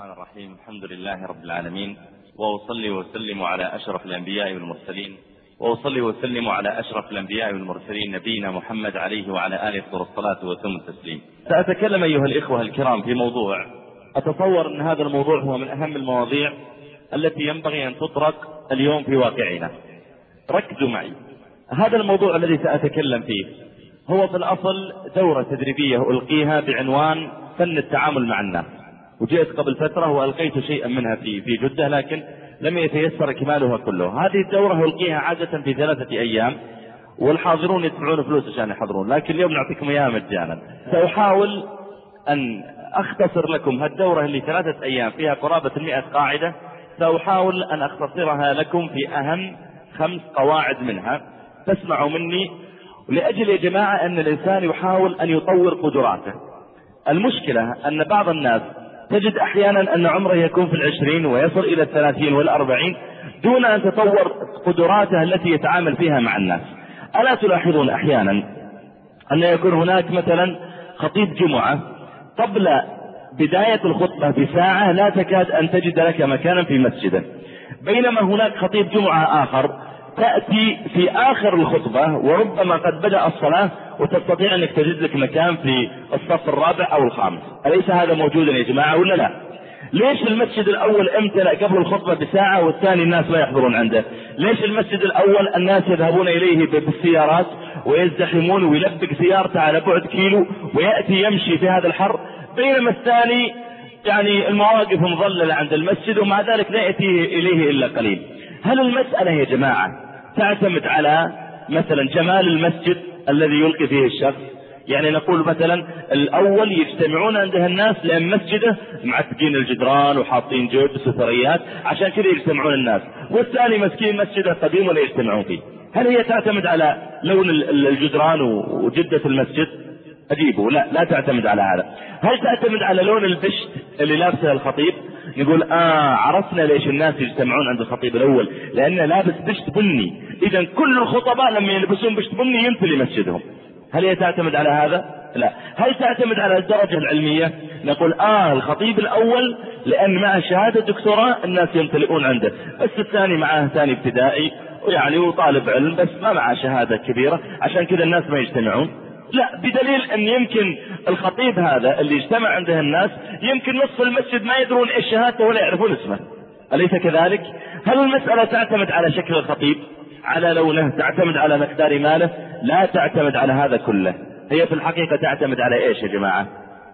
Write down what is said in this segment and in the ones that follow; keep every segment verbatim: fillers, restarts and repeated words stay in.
الرحمن الرحيم. الحمد لله رب العالمين، وأصلي وسلم على أشرف الأنبياء والمرسلين وأصلي وسلم على أشرف الأنبياء والمرسلين نبينا محمد عليه وعلى آله الصلاة وتم التسليم. سأتكلم أيها الإخوة الكرام في موضوع أتصور أن هذا الموضوع هو من أهم المواضيع التي ينبغي أن تطرق اليوم في واقعنا. ركزوا معي. هذا الموضوع الذي سأتكلم فيه هو في الأصل دورة تدريبية ألقيها بعنوان فن التعامل مع الناس، وجئت قبل فترة وألقيت شيئا منها في في جدة، لكن لم يتيسر إكمالها كله. هذه الدورة ألقيها عادة في ثلاثة أيام، والحاضرون يدفعون فلوس عشان يحضرون، لكن اليوم نعطيكم إياها مجانا. سأحاول أن أختصر لكم هالدورة اللي ثلاثة أيام فيها قرابة المئة قاعدة، سأحاول أن أختصرها لكم في أهم خمس قواعد منها. تسمعوا مني لأجل يا جماعة أن الإنسان يحاول أن يطور قدراته. المشكلة أن بعض الناس تجد أحيانا أن عمره يكون في العشرين ويصل إلى الثلاثين والأربعين دون أن تطور قدراته التي يتعامل فيها مع الناس. ألا تلاحظون أحيانا أن يكون هناك مثلا خطيب جمعة قبل بداية الخطبة بساعة لا تكاد أن تجد لك مكانا في مسجده، بينما هناك خطيب جمعة آخر تأتي في آخر الخطبة وربما قد بدأ الصلاة وتستطيع أنك تجد لك مكان في الصف الرابع أو الخامس. أليس هذا موجودا يا جماعة ولا لا؟ ليش المسجد الأول امتلأ قبل الخطبة بساعة والثاني الناس لا يحضرون عنده؟ ليش المسجد الأول الناس يذهبون إليه بالسيارات ويزدحمون ويلبق سيارته على بعد كيلو ويأتي يمشي في هذا الحر، بينما الثاني يعني المواقف مظللة عند المسجد ومع ذلك لا يأتي إليه إلا قليل؟ هل المسألة يا جماعة تعتمد على مثلا جمال المسجد الذي يلقي فيه الشخص؟ يعني نقول مثلا الأول يجتمعون عنده الناس لأن مسجده معتقين الجدران وحاطين جود وستريات عشان كذا يجتمعون الناس، والثاني مسكين مسجده قديم ولا يجتمعون فيه. هل هي تعتمد على لون الجدران وجدة المسجد؟ أجيبه لا، لا تعتمد على هذا. هل تعتمد على لون البشت اللي لابسه الخطيب؟ نقول آه عرفنا ليش الناس يجتمعون عند الخطيب الأول، لأنه لابس بشت بني، إذا كل الخطباء لما يلبسون بشت بني يمتلي مسجدهم. هل هي تعتمد على هذا؟ لا. هل تعتمد على الدرجة العلمية؟ نقول آه الخطيب الأول لأن معه شهادة دكتوراه الناس يمتلئون عنده، بس الثاني معه ثاني ابتدائي ويعني وطالب علم بس ما معه شهادة كبيرة عشان كذا الناس ما يجتمعون. لا، بدليل ان يمكن الخطيب هذا اللي يجتمع عنده الناس يمكن نصف المسجد ما يدرون ايش شهادته ولا يعرفون اسمه. أليس كذلك؟ هل المسألة تعتمد على شكل الخطيب، على لونه، تعتمد على مقدار ماله؟ لا تعتمد على هذا كله. هي في الحقيقة تعتمد على ايش يا جماعة؟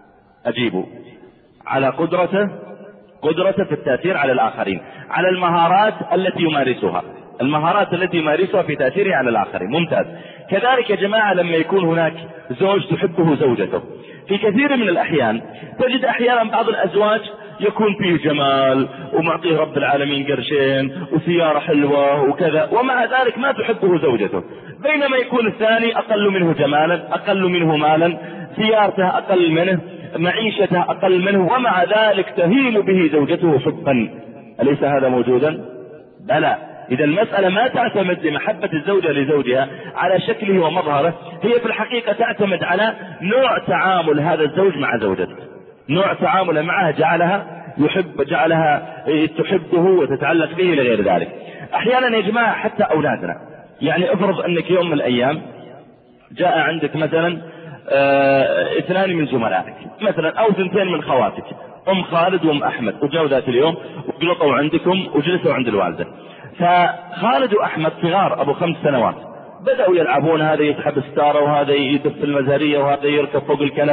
اجيبوا على قدرته قدرته في التأثير على الآخرين، على المهارات التي يمارسها المهارات التي يمارسها في تأثيره على الآخرين. ممتاز. كذلك يا جماعة لما يكون هناك زوج تحبه زوجته، في كثير من الأحيان تجد أحيانا بعض الأزواج يكون فيه جمال ومعطيه رب العالمين قرشين وسيارة حلوة وكذا، ومع ذلك ما تحبه زوجته، بينما يكون الثاني أقل منه جمالا، أقل منه مالا، سيارته أقل منه، معيشته أقل منه، ومع ذلك تهيم به زوجته حبا. أليس هذا موجودا؟ بلى. إذا المسألة ما تعتمد لمحبة الزوجة لزوجها على شكله ومظهره، هي في الحقيقة تعتمد على نوع تعامل هذا الزوج مع زوجته، نوع تعامله معها جعلها يحب جعلها تحبه وتتعلق به إلى غير ذلك. أحيانا يا جماعة حتى أولادنا، يعني افرض أنك يوم من الأيام جاء عندك مثلا اه اثنان من زملائك مثلا أو ثنتين من خواتك، أم خالد وأم أحمد، وجاءوا ذات اليوم وقلطوا عندكم وجلسوا عند الوالدة. فخالد وأحمد صغار أبو خمس سنوات بدأوا يلعبون، هذا يسحب الستارة وهذا يدف المزارية وهذا يركب فوق الكنب.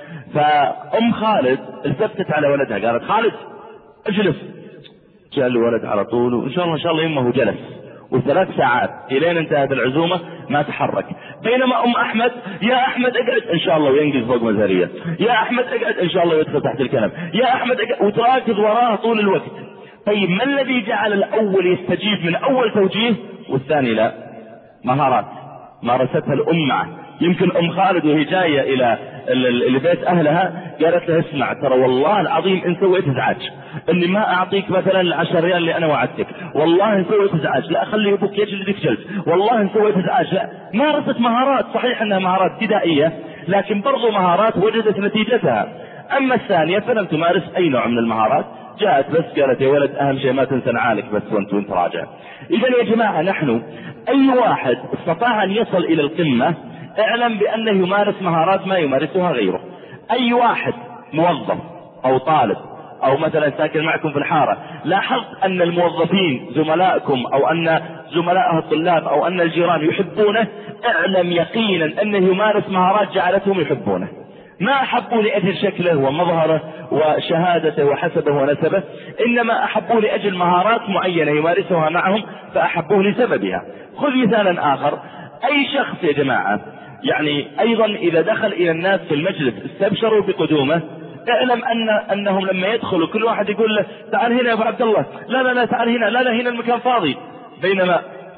فأم خالد التفتت على ولدها قالت خالد اجلس. جاء الولد على طول وإن شاء الله إن شاء الله يمه جلس، وثلاث ساعات إلين انتهت العزومة ما تحرك. بينما أم أحمد يا أحمد اقعد إن شاء الله وينقز فوق مزارية، يا أحمد اقعد إن شاء الله ويدخل تحت الكنب، يا أحمد اقعد، وتراكض وراه طول الوقت. طيب ما الذي جعل الأول يستجيب من أول توجيه والثاني لا؟ مهارات مارستها الأم معه. يمكن أم خالد وهي جاية إلى لبيت أهلها قالت له اسمع ترى والله العظيم إن سويت ازعاج إني ما أعطيك مثلا العشر ريال اللي أنا وعدتك، والله إن سويت ازعاج لا أخلي أبوك يجلدك جلد، والله إن سويت ازعاج لا. مارست مهارات، صحيح أنها مهارات ابتدائية لكن برضو مهارات وجدت نتيجتها. أما الثانية فلم تمارس أي نوع من المهارات، جاءت بس قالت يا ولد أهم شيء ما تنسى نعالك بس وانت وانت راجع. إذا يا جماعة نحن أي واحد استطاع أن يصل إلى القمة اعلم بأنه يمارس مهارات ما يمارسها غيره. أي واحد موظف أو طالب أو مثلا ساكن معكم في الحارة لاحظت أن الموظفين زملائكم أو أن زملائه الطلاب أو أن الجيران يحبونه، اعلم يقينا أنه يمارس مهارات جعلتهم يحبونه. ما أحبوا لأجل شكله ومظهره وشهادته وحسبه ونسبه، إنما أحبوا لأجل مهارات معينة يمارسها معهم فأحبوه لسببها. خذ مثالا آخر، أي شخص يا جماعة يعني أيضا إذا دخل إلى الناس في المجلس استبشروا بقدومه، اعلم أن أنهم لما يدخلوا كل واحد يقول له تعال هنا يا أبو عبد الله، لا لا لا تعال هنا، لا لا هنا المكان فاضي. بينما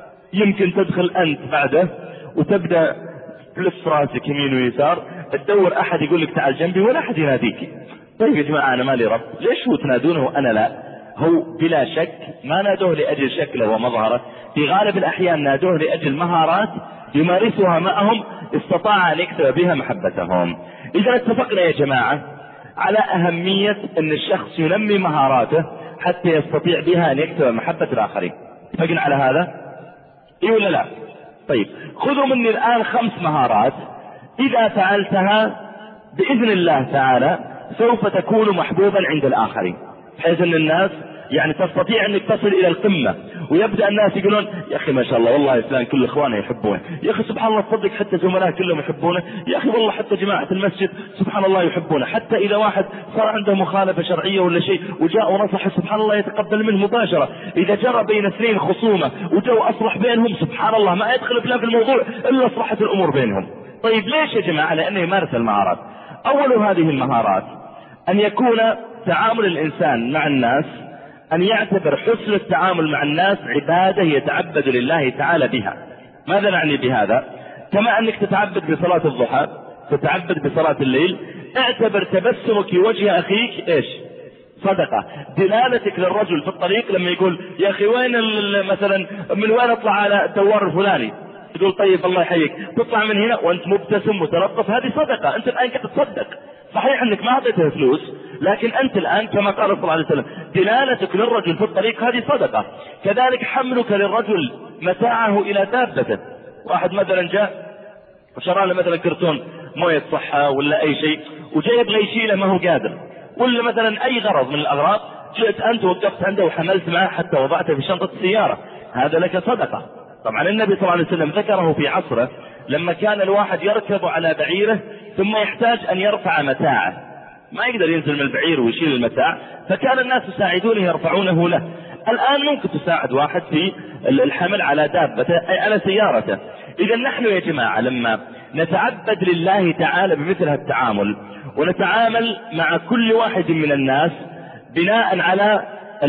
يمكن تدخل أنت بعده وتبدأ تلف راسك يمين ويسار تدور أحد يقول لك تعال جنبي ولا أحد يناديك. طيب يا جماعة أنا مالي رب، ليش هو تنادونه وأنا لا؟ هو بلا شك ما نادوه لأجل شكله ومظهره، في غالب الأحيان نادوه لأجل مهارات يمارسها معهم استطاع أن يكسب بها محبتهم. إذا اتفقنا يا جماعة على أهمية أن الشخص ينمي مهاراته حتى يستطيع بها أن يكسب محبة الآخرين. اتفقنا على هذا؟ إيه ولا لا؟ طيب خذوا مني الآن خمس مهارات إذا فعلتها بإذن الله تعالى سوف تكون محبوبا عند الآخرين، بحيث أن الناس يعني تستطيع أنك تصل إلى القمة ويبدأ الناس يقولون يا أخي ما شاء الله والله فلان كل إخوانه يحبونه، يا أخي سبحان الله تصدق حتى زملائه كلهم يحبونه، يا أخي والله حتى جماعة المسجد سبحان الله يحبونه. حتى إذا واحد صار عنده مخالفة شرعية ولا شيء وجاء ونصح سبحان الله يتقبل منه مباشرة. إذا جرى بين اثنين خصومة وجاء أصلح بينهم سبحان الله ما يدخل فلان في الموضوع إلا أصلحت الأمور بينهم. طيب ليش يا جماعة؟ لأنه يمارس المهارات. أول هذه المهارات أن يكون تعامل الإنسان مع الناس أن يعتبر حسن التعامل مع الناس عبادة يتعبد لله تعالى بها. ماذا نعني بهذا؟ كما أنك تتعبد بصلاة الضحى تتعبد بصلاة الليل، اعتبر تبسمك في وجه أخيك إيش؟ صدقة. دلالتك للرجل في الطريق لما يقول يا أخي وين مثلا من وين أطلع على الدوار الفلاني، تقول طيب الله يحييك، تطلع من هنا وأنت مبتسم متلطف، هذه صدقة. أنت الآن قد تصدق، صحيح أنك ما أعطيته فلوس لكن أنت الآن كما قال صلى الله عليه وسلم دلالتك للرجل في الطريق هذه صدقة. كذلك حملك للرجل متاعه إلى دابته. واحد مثلا جاء وشرى له مثلا كرتون موية صحة ولا أي شيء وجاي يبغى يشيله ما هو قادر، ولا مثلا أي غرض من الأغراض، جئت أنت وقفت عنده وحملت معه حتى وضعته في شنطة السيارة، هذا لك صدقة. طبعا النبي صلى الله عليه وسلم ذكره في عصره لما كان الواحد يركب على بعيره ثم يحتاج أن يرفع متاعه، ما يقدر ينزل من البعير ويشيل المتاع، فكان الناس يساعدونه يرفعونه له. الآن ممكن تساعد واحد في الحمل على دابته أي على سيارته. إذا نحن يا جماعة لما نتعبد لله تعالى بمثل هذا التعامل ونتعامل مع كل واحد من الناس بناء على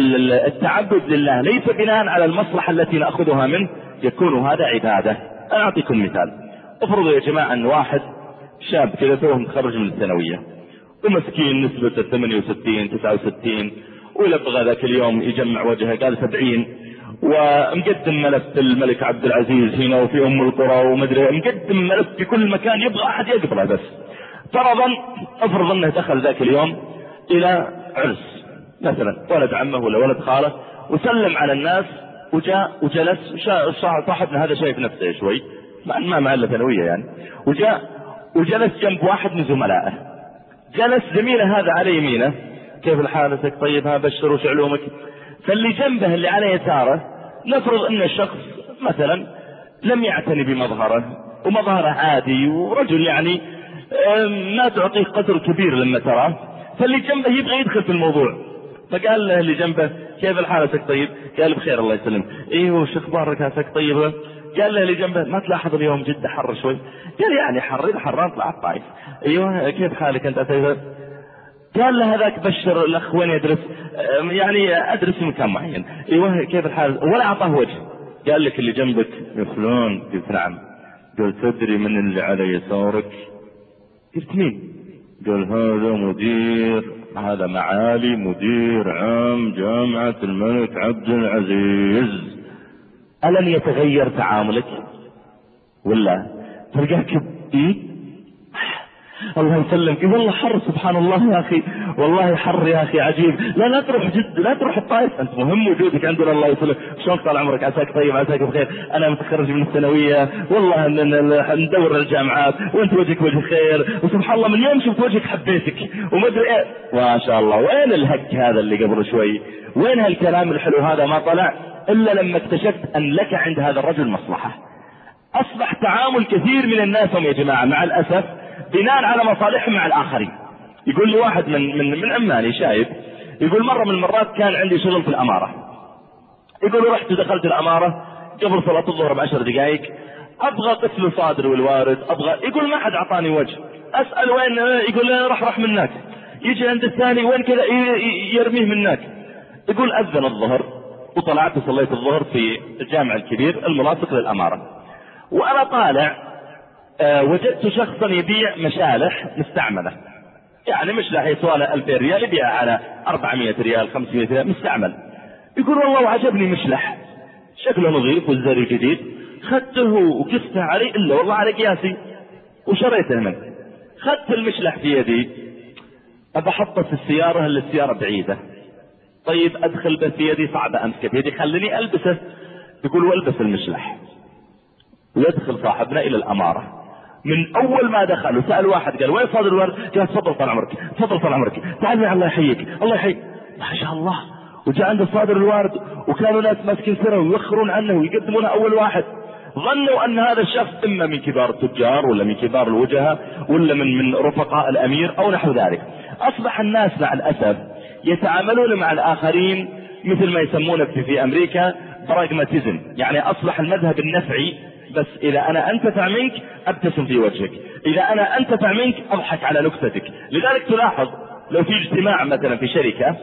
التعبد لله ليس بناء على المصلحة التي نأخذها منه، يكون هذا عبادة. أنا أعطيكم مثال. افرضوا يا جماعة أن واحد شاب كذا توه متخرج من الثانوية ومسكين نسبة ثمانية وستين تسعة وستين ويبغى ذاك اليوم يجمع وجهه قال سبعين ومقدم ملف الملك عبد العزيز هنا وفي أم القرى ومدري مقدم ملف في كل مكان يبغى أحد يقبله. بس فرضا افرض أنه دخل ذاك اليوم إلى عرس مثلا ولد عمه ولا ولد خاله وسلم على الناس وجاء وجلس صاحبنا هذا شايف نفسه شوي ما معله ثانوية يعني، وجاء وجلس جنب واحد من زملائه، جلس زميله هذا على يمينه كيف الحالتك طيب ها بشر وش علومك، فاللي جنبه اللي على يساره نفرض ان الشخص مثلا لم يعتني بمظهره ومظهره عادي ورجل يعني ما تعطيه قدر كبير لما تراه، فاللي جنبه يبغى يدخل في الموضوع فقال له اللي جنبه كيف الحالتك طيب، قال بخير الله يسلم، ايه وش اخبارك هاتك طيب، قال له اللي جنبه ما تلاحظ اليوم جدا حر شوي، قال يعني حر اذا حران طلع الطايف، ايوه كيف حالك انت أتيت؟ قال له هذاك بشر الاخ وين يدرس، يعني ادرس في مكان معين، ايوه كيف الحال، ولا اعطاه وجه. قال لك اللي جنبك يا فلان، قلت نعم، قال تدري من اللي على يسارك؟ قلت مين؟ قال هذا مدير، هذا معالي مدير عام جامعة الملك عبد العزيز. ألن يتغير تعاملك ولا تلقاك إيه؟ الله يسلمك. يقول والله حر سبحان الله يا اخي، والله حر يا اخي عجيب. لا لا تروح جد، لا تروح الطائف، انت مهم وجودك عندنا. الله يسلمك. شلونك طال عمرك؟ عساك طيب، عساك بخير. انا متخرج من الثانويه والله ندور الجامعات وانت وجهك وجه خير، وسبحان الله من يوم شفت وجهك حبيتك وما ادري ايه. ما شاء الله. وين الهك هذا اللي قبل شوي؟ وين هالكلام الحلو هذا؟ ما طلع الا لما اكتشفت ان لك عند هذا الرجل مصلحه. اصبح تعامل كثير من الناس يا جماعه مع الاسف بناء على مصالحهم مع الاخرين. يقول لي واحد من من من عماني شايب، يقول مره من المرات كان عندي شغل في الاماره، يقول رحت دخلت الاماره قبل صلاه الظهر بعشر دقائق، ابغى قسم الصادر والوارد، ابغى، يقول ما حد اعطاني وجه، اسال وين، يقول راح راح منك، يجي عند الثاني وين كذا يرميه منك. يقول اذن الظهر وطلعت وصليت الظهر في الجامع الكبير الملاصق للاماره، وانا طالع أه وجدت شخصا يبيع مشالح مستعمله، يعني مشلح يسواله ألفين ريال يبيع على أربعمائة ريال خمسمائة ريال مستعمل. يقول والله عجبني مشلح شكله نظيف والزري جديد، خدته وقفته علي الا والله على قياسي وشريته منه. خدت المشلح في يدي ابى احطه في السياره اللي السياره بعيده، طيب ادخل به في يدي صعبه امسكه في يدي، خليني البسه. يقول والبس المشلح ويدخل صاحبنا الى الاماره. من اول ما دخل وسال واحد قال وين صادر الورد؟ قال تفضل طال عمرك، تفضل طال عمرك، تعال الله يحييك الله يحييك. ما شاء الله. وجاء عنده صادر الوارد وكانوا ناس ماسكين سره ويوخرون عنه ويقدمونه اول واحد. ظنوا ان هذا الشخص اما من كبار التجار ولا من كبار الوجهاء ولا من من رفقاء الامير او نحو ذلك. اصبح الناس مع الاسف يتعاملون مع الاخرين مثل ما يسمونه في, في امريكا براغماتيزم، يعني اصبح المذهب النفعي، بس اذا انا انتفع منك ابتسم في وجهك، اذا انا انتفع منك اضحك على نكتتك. لذلك تلاحظ لو في اجتماع مثلا في شركة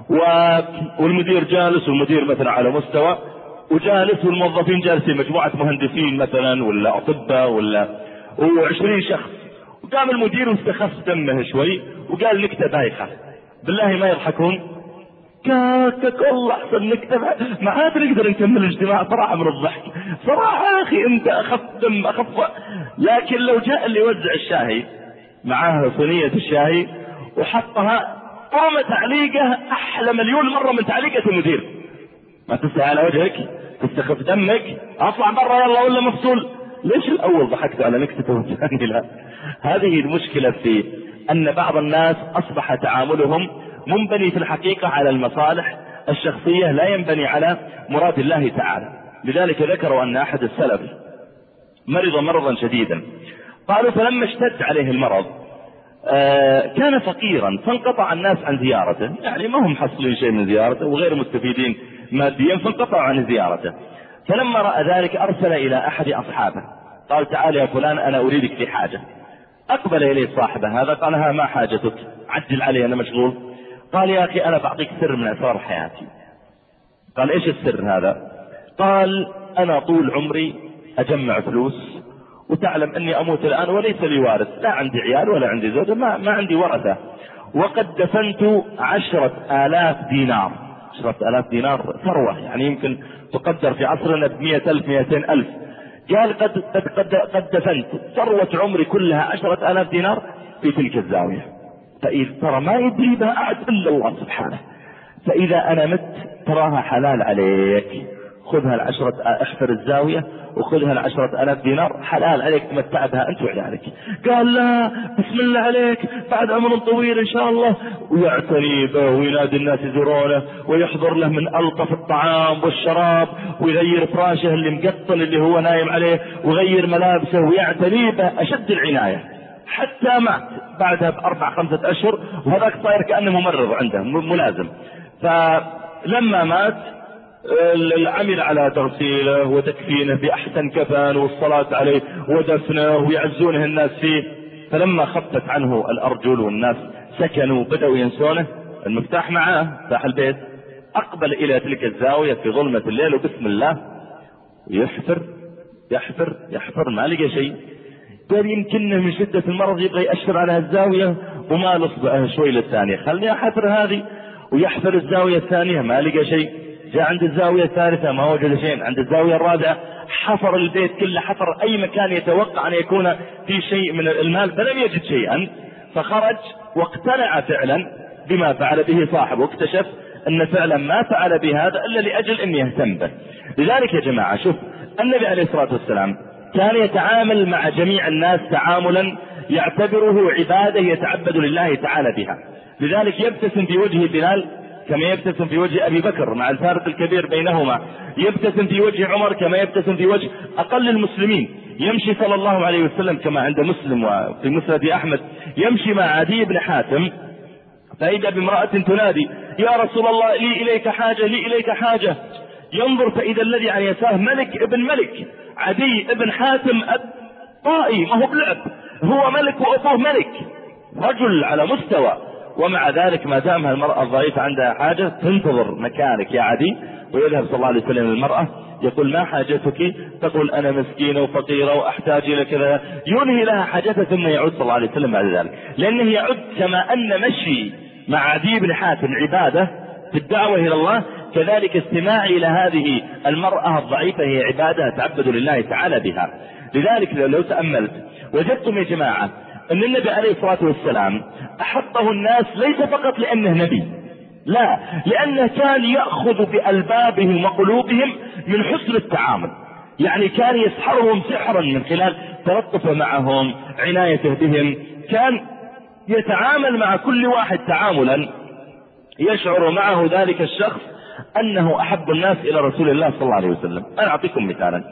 والمدير جالس والمدير مثلا على مستوى وجالس والموظفين جالسين مجموعة مهندسين مثلا ولا اطباء ولا وعشرين شخص، وقام المدير واستخف دمه شوي وقال نكتة بايخة، بالله ما يضحكون؟ كاكك والله احسن نكتة ما عاد نقدر نكمل الاجتماع صراحة من الضحك. صراحة يا اخي انت اخف دم اخف. لكن لو جاء اللي يوزع الشاهي معاه صينية الشاهي وحطها قام تعليقه احلى مليون مرة من تعليقة المدير، ما تستحي على وجهك تستخف دمك اطلع برا يلا ولا مفصول. ليش الاول ضحكت على نكتة والثاني لا؟ هذه المشكلة في ان بعض الناس اصبح تعاملهم منبني في الحقيقة على المصالح الشخصية لا ينبني على مراد الله تعالى. لذلك ذكروا ان احد السلف مرض مرضا شديدا، قالوا فلما اشتد عليه المرض آه كان فقيرا فانقطع الناس عن زيارته، يعني ما هم حصلين شيء من زيارته وغير مستفيدين ماديا فانقطعوا عن زيارته. فلما رأى ذلك ارسل الى احد اصحابه قال تعال يا فلان انا اريدك في حاجة. اقبل اليه صاحبه هذا قال ها ما حاجتك؟ عجل علي انا مشغول. قال يا اخي انا بعطيك سر من اسرار حياتي. قال ايش السر هذا؟ قال انا طول عمري اجمع فلوس وتعلم اني اموت الان وليس لي وارث، لا عندي عيال ولا عندي زوجة، ما, ما عندي ورثة، وقد دفنت عشرة الاف دينار. عشرة الاف دينار ثروة يعني يمكن تقدر في عصرنا بمئة الف مئتين الف. قال قد, قد, قد, قد دفنت ثروة عمري كلها عشرة الاف دينار في تلك الزاوية، فإذا ترى ما يدري بها أحد إلا الله سبحانه، فإذا أنا مت تراها حلال عليك، خذها العشرة احفر الزاوية وخذها العشرة ألاف دينار حلال عليك تمتع بها أنت وعيالك. قال لا بسم الله عليك بعد عمر طويل إن شاء الله، ويعتني به وينادي الناس يزورونه ويحضر له من ألطف الطعام والشراب ويغير فراشه اللي مقطن اللي هو نايم عليه ويغير ملابسه ويعتني به أشد العناية، حتى مات بعدها بأربع خمسة أشهر وهذاك صاير كأنه ممرض عنده ملازم. فلما مات العمل على تغسيله وتكفينه بأحسن كفن والصلاة عليه ودفنه ويعزونه الناس فيه. فلما خفت عنه الأرجل والناس سكنوا بدأوا ينسونه، المفتاح معاه مفتاح البيت، أقبل إلى تلك الزاوية في ظلمة الليل وبسم الله يحفر يحفر يحفر ما لقى شيء. قال يمكنه من شدة المرض يبغى يأشر على الزاوية وما لصبعه شوي للثانية، خلني أحفر هذه ويحفر الزاوية الثانية ما لقى شيء. جاء عند الزاوية الثالثة ما وجد شيء، عند الزاوية الرابعة حفر البيت كله، حفر أي مكان يتوقع أن يكون في شيء من المال فلم يجد شيئا، فخرج واقتنع فعلا بما فعل به صاحبه، واكتشف أن فعلا ما فعل بهذا إلا لأجل أن يهتم به. لذلك يا جماعة شوف النبي عليه الصلاة والسلام كان يتعامل مع جميع الناس تعاملا يعتبره عبادة يتعبد لله تعالى بها. لذلك يبتسم في وجه بلال كما يبتسم في وجه أبي بكر مع الفارق الكبير بينهما، يبتسم في وجه عمر كما يبتسم في وجه أقل المسلمين. يمشي صلى الله عليه وسلم كما عند مسلم وفي مسند أحمد، يمشي مع عدي بن حاتم فإذا بامرأة تنادي يا رسول الله لي إليك حاجة لي إليك حاجة، ينظر فإذا الذي عن يساره ملك ابن ملك، عدي ابن حاتم الطائي ما هو بلعب، هو ملك وأبوه ملك، رجل على مستوى، ومع ذلك ما دامها المرأة الضعيفة عندها حاجة تنتظر مكانك يا عدي، ويذهب صلى الله عليه وسلم المرأة يقول ما حاجتك؟ تقول أنا مسكينة وفقيرة وأحتاج إلى كذا، ينهي لها حاجتها ثم يعود صلى الله عليه وسلم بعد ذلك، لأنه يعد كما أن مشي مع عدي بن حاتم عبادة في الدعوة إلى الله، كذلك استماعي إلى هذه المرأة الضعيفة هي عبادة تعبد لله تعالى بها. لذلك لو تأملت وجدتم يا جماعة أن النبي عليه الصلاة والسلام أحبه الناس ليس فقط لأنه نبي، لا، لأنه كان يأخذ بألبابهم وقلوبهم من حسن التعامل، يعني كان يسحرهم سحرا من خلال تلطفه معهم، عنايته بهم، كان يتعامل مع كل واحد تعاملا يشعر معه ذلك الشخص أنه أحب الناس إلى رسول الله صلى الله عليه وسلم. أنا أعطيكم مثالا،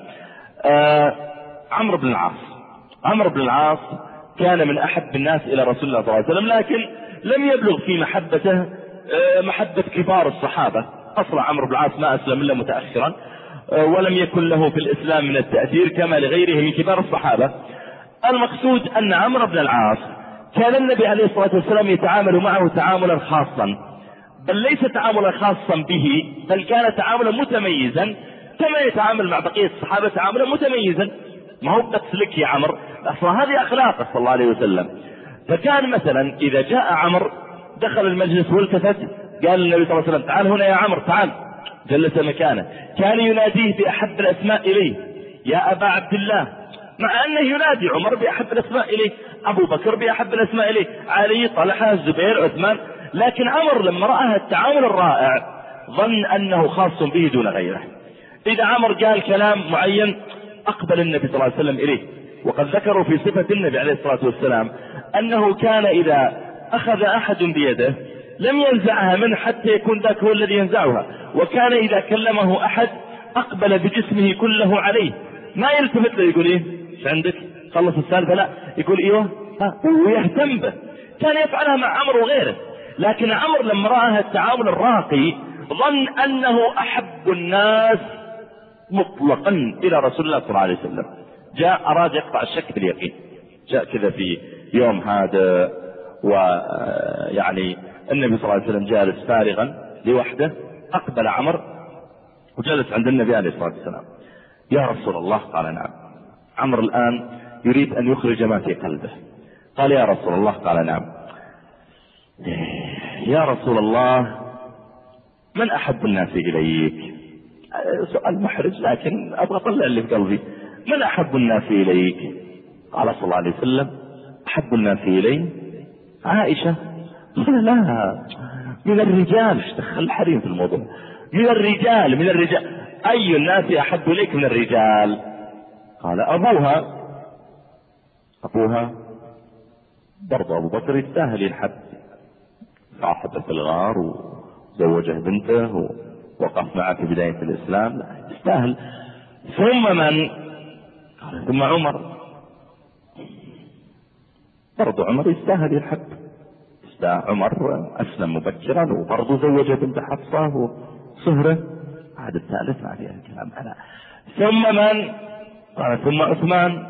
آه عمرو بن العاص عمرو بن العاص كان من أحب الناس إلى رسول الله صلى الله عليه وسلم، لكن لم يبلغ في محبته آه محبة كبار الصحابة. أصلا عمرو بن العاص ما أسلم إلا متأخرا، آه ولم يكن له في الإسلام من التأثير كما لغيره من كبار الصحابة. المقصود أن عمرو بن العاص كان النبي عليه الصلاة والسلام يتعامل معه تعاملا خاصا، بل ليس تعاملا خاصا به، بل كان تعاملا متميزا كما يتعامل مع بقية الصحابة تعاملا متميزا. ما هو بس لك يا عمرو، أصلا هذه أخلاقه صلى الله عليه وسلم. فكان مثلا إذا جاء عمرو دخل المجلس والتفت قال النبي صلى الله عليه وسلم تعال هنا يا عمرو تعال، جلس مكانه، كان يناديه بأحب الأسماء إليه يا أبا عبد الله، مع أنه ينادي عمر بأحب الأسماء إليه، أبو بكر بأحب الأسماء إليه، علي، طلحة، الزبير، عثمان، لكن عمر لما رأى التعامل الرائع ظن أنه خاص به دون غيره. إذا عمر قال كلام معين أقبل النبي صلى الله عليه وسلم إليه. وقد ذكروا في صفة النبي عليه الصلاة والسلام أنه كان إذا أخذ أحد بيده لم ينزعها منه حتى يكون ذاك هو الذي ينزعها، وكان إذا كلمه أحد أقبل بجسمه كله عليه، ما يلتفت له يقول إيه ايش عندك خلص السالفة، لا يقول إيوه ويهتم به. كان يفعلها مع عمرو وغيره، لكن عمرو لما رأى التعامل الراقي ظن أنه أحب الناس مطلقا إلى رسول الله صلى الله عليه وسلم. جاء أراد يقطع الشك باليقين، جاء كذا في يوم هذا ويعني النبي صلى الله عليه وسلم جالس فارغا لوحده، أقبل عمرو وجلس عند النبي عليه الصلاة والسلام. يا رسول الله، قال نعم. عمرو الآن يريد أن يخرج ما في قلبه، قال يا رسول الله، قال نعم. يا رسول الله من أحب الناس إليك؟ سؤال محرج لكن أبغى أطلع اللي في قلبي. من أحب الناس إليك؟ قال صلى الله عليه وسلم أحب الناس إلي عائشة. قال لا، من الرجال، ايش دخل الحريم في الموضوع؟ من الرجال من الرجال أي الناس أحب إليك من الرجال؟ قال أبوها. أبوها برضه أبو بكر يستاهل ينحب، صاحبه في الغار وزوجه بنته ووقف معه في بداية الإسلام، لا يستاهل. ثم من؟ قال ثم عمر، برضه عمر يستاهل ينحب، عمر أسلم مبكرا وبرضه زوجه بنت حفصة وصهره. هذا الثالث ما فيها الكلام. أنا ثم من؟ قال ثم عثمان.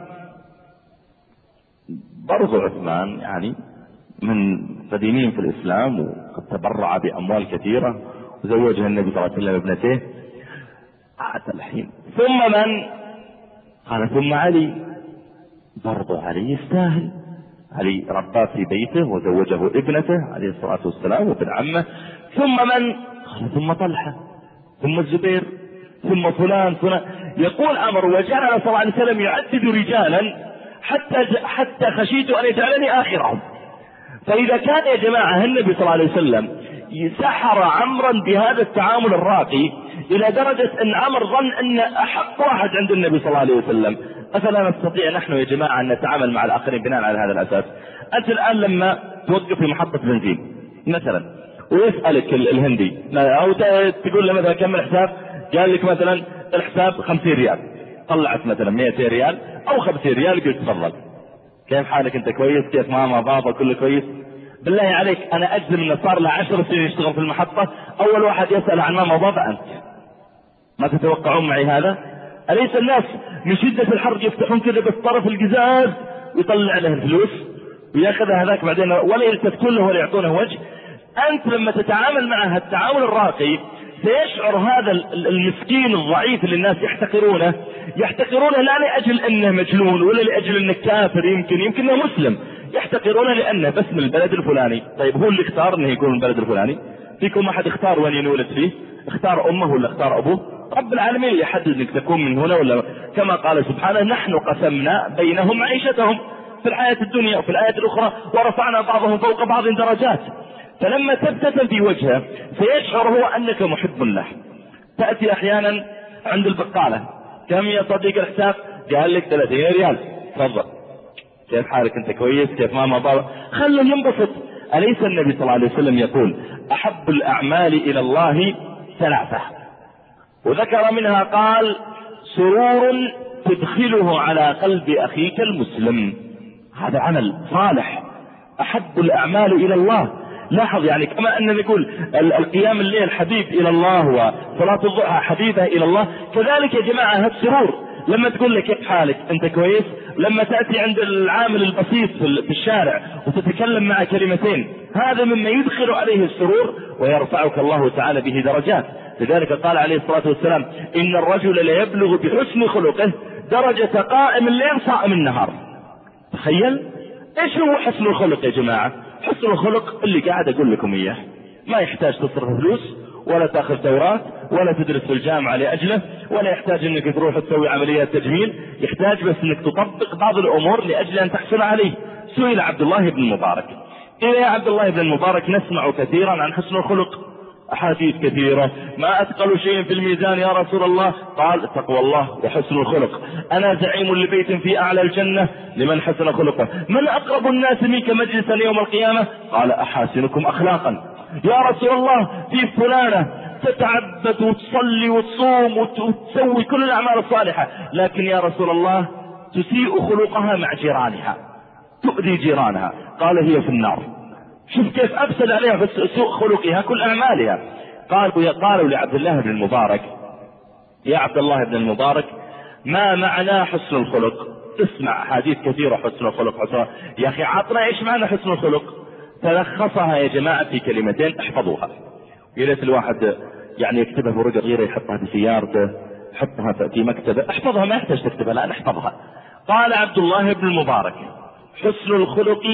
برضه عثمان يعني من قديمين في الإسلام وقد تبرع بأموال كثيرة وزوجها النبي صلى الله عليه وسلم ابنته. حتى الحين ثم من؟ قال ثم علي. برضه علي يستاهل، علي رباه في بيته وزوجه ابنته عليه الصلاة والسلام وابن عمه. ثم من؟ قال ثم طلحة. ثم الزبير ثم فلان فلان. يقول عمر وجعل صلى الله عليه وسلم يعدد رجالا حتى حتى خشيت ان يجعلني اخرهم. فاذا كان يا جماعه النبي صلى الله عليه وسلم سحر عمرا بهذا التعامل الراقي الى درجه ان عمر ظن ان احق واحد عند النبي صلى الله عليه وسلم، افلا نستطيع نحن يا جماعه ان نتعامل مع الاخرين بناء على هذا الاساس؟ انت الان لما توقف في محطه بنزين مثلا ويسالك الهندي او تقول له مثلا كم الحساب، قال لك مثلا الحساب خمسين ريال، طلعت مثلا مئتين ريال او خمسين ريال، قلت تفضل كيف حالك انت كويس، كيف ماما بابا كله كويس؟ بالله عليك انا اجزم انه صار له عشر سنين يشتغل في المحطة، اول واحد يسأل عن ماما وبابا انت. ما تتوقعون معي هذا؟ اليس الناس من شدة الحر يفتحون كذا بالطرف القزاز ويطلع له الفلوس وياخذ هذاك بعدين ولا يلتفتون له ولا يعطونه وجه؟ انت لما تتعامل معه التعامل الراقي سيشعر هذا المسكين الضعيف اللي الناس يحتقرونه يحتقرونه لا لأجل انه مجنون ولا لأجل انه كافر، يمكن يمكن انه مسلم، يحتقرونه لانه بس من البلد الفلاني. طيب هو اللي اختار انه يكون من البلد الفلاني؟ فيكم احد اختار وين ينولد فيه؟ اختار امه ولا اختار ابوه؟ رب العالمين اللي يحدد انك تكون من هنا ولا، كما قال سبحانه نحن قسمنا بينهم معيشتهم في الحياة الدنيا وفي الآية الأخرى ورفعنا بعضهم فوق بعض درجات. فلما تبتسم في وجهه سيشعر هو أنك محب له. تأتي أحيانا عند البقالة، كم يا صديق الحساب؟ قال لك ثلاثين ريال، تفضل كيف حالك انت كويس، كيف ماما بابا؟ خلوا ينبسط. أليس النبي صلى الله عليه وسلم يقول أحب الأعمال إلى الله ثلاثة، وذكر منها قال سرور تدخله على قلب أخيك المسلم. هذا عمل صالح أحب الأعمال إلى الله. لاحظ يعني كما أن نقول القيام الليل حبيب إلى الله وصلاة الضحى حبيبة إلى الله، كذلك يا جماعة هذا السرور لما تقول لك كيف حالك أنت كويس، لما تأتي عند العامل البسيط في الشارع وتتكلم مع كلمتين، هذا مما يدخل عليه السرور ويرفعك الله تعالى به درجات. لذلك قال عليه الصلاة والسلام إن الرجل ليبلغ بحسن خلقه درجة قائم الليل صائم النهار. تخيل ايش هو حسن الخلق يا جماعة؟ حسن الخلق اللي قاعد اقول لكم اياه، ما يحتاج تصرف فلوس ولا تاخذ دورات ولا تدرس في الجامعة لأجله، ولا يحتاج انك تروح تسوي عمليات تجميل، يحتاج بس انك تطبق بعض الامور لأجل ان تحصل عليه. سئل عبد الله بن المبارك، إيه يا عبد الله بن المبارك نسمع كثيرا عن حسن الخلق، أحاديث كثيرة، ما أثقل شيء في الميزان يا رسول الله؟ قال تقوى الله وحسن الخلق. أنا زعيم لبيت في أعلى الجنة لمن حسن خلقه. من أقرب الناس منك مجلسا يوم القيامة؟ قال أحاسنكم أخلاقا. يا رسول الله في فلانة تتعبد وتصلي وتصوم وتسوي كل الأعمال الصالحة، لكن يا رسول الله تسيء خلقها مع جيرانها، تؤذي جيرانها. قال هي في النار. شوف كيف أفسد عليها في سوء خلقها كل أعمالها. قالوا قالوا لعبد الله بن المبارك يا عبد الله بن المبارك ما معنى حسن الخلق؟ اسمع حديث كثيرة حسن الخلق حسن. يا أخي عطنا إيش معنى حسن الخلق؟ تلخصها يا جماعة في كلمتين احفظوها. يا ريت الواحد يعني يكتبها بورقة صغيرة يحطها في سيارته، يحطها في مكتبه، احفظها ما يحتاج تكتبها، لا احفظها. قال عبد الله بن المبارك حسن الخلق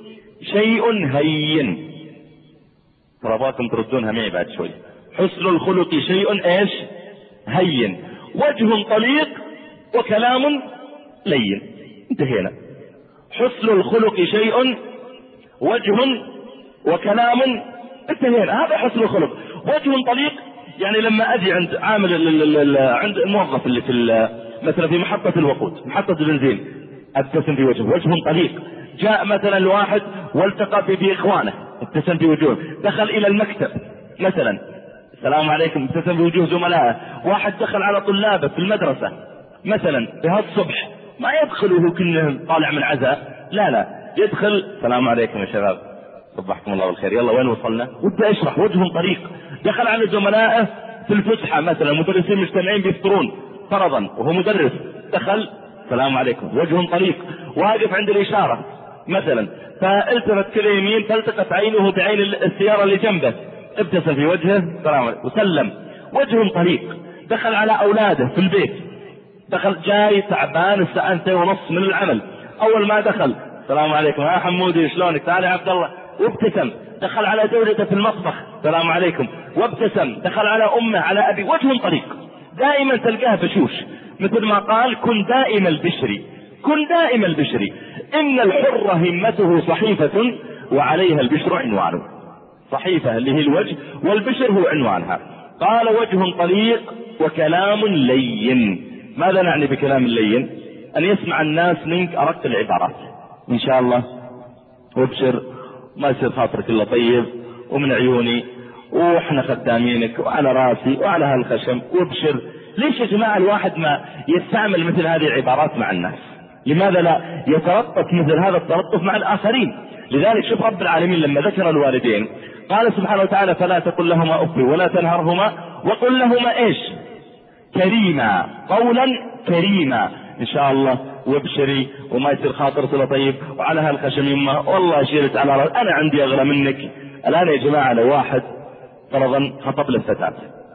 شيء هين. تراباكم تردونها معي بعد شوي. حسن الخلق شيء ايش؟ هين، وجه طليق وكلام لين. انتهينا. حسن الخلق شيء وجه وكلام، انتهينا. هذا حسن الخلق. وجه طليق يعني لما اجي عند عامل عند الموظف اللي في مثلا في محطة الوقود، محطة البنزين، ابتسم في وجهه، وجه طليق. جاء مثلا الواحد والتقى باخوانه، ابتسم في وجوه. دخل الى المكتب مثلا، السلام عليكم، ابتسم في وجوه زملائه. واحد دخل على طلابه في المدرسة مثلا بهالصبح، ما يدخل وهو كله طالع من عزاء، لا لا يدخل السلام عليكم يا شباب صبحكم الله بالخير، يلا وين وصلنا؟ وده يشرح، وجه طريق. دخل على زملائه في الفسحة مثلا، مدرسين مجتمعين بيفطرون فرضا وهو مدرس، دخل السلام عليكم، وجه طريق. واقف عند الإشارة مثلا، فالتفت كل يمين فالتقت عينه بعين السيارة اللي جنبه، ابتسم في وجهه السلام عليكم وسلم، وجه طريق. دخل على أولاده في البيت، دخل جاي تعبان الساعة ساعتين ونص من العمل، أول ما دخل السلام عليكم يا حمودي شلونك، تعال يا عبد الله، وابتسم. دخل على زوجته في المطبخ السلام عليكم وابتسم، دخل على أمه على أبي وجه طريق، دائما تلقاه بشوش، مثل ما قال كن دائم البشر، كن دائم البشر، إن الحر همته صحيفة وعليها البشر عنوانه. صحيفة اللي هي الوجه والبشر هو عنوانها. قال وجه طليق وكلام لين. ماذا نعني بكلام اللين؟ أن يسمع الناس منك أرق العبارات إن شاء الله، وابشر ما يصير خاطرك إلا طيب ومن عيوني وإحنا خدامينك وعلى راسي وعلى هالخشم وابشر. ليش يا جماعة الواحد ما يستعمل مثل هذه العبارات مع الناس؟ لماذا لا يتلطف مثل هذا التلطف مع الآخرين؟ لذلك شوف رب العالمين لما ذكر الوالدين قال سبحانه وتعالى فلا تقل لهما أف ولا تنهرهما وقل لهما إيش؟ كريما، قولا كريما إن شاء الله، وابشري وما يصير خاطر صلة طيب وعلى هالخشم يمه والله شيلت على رأس أنا عندي أغلى منك. الآن يا جماعة لو واحد فرضا خطب للفتاة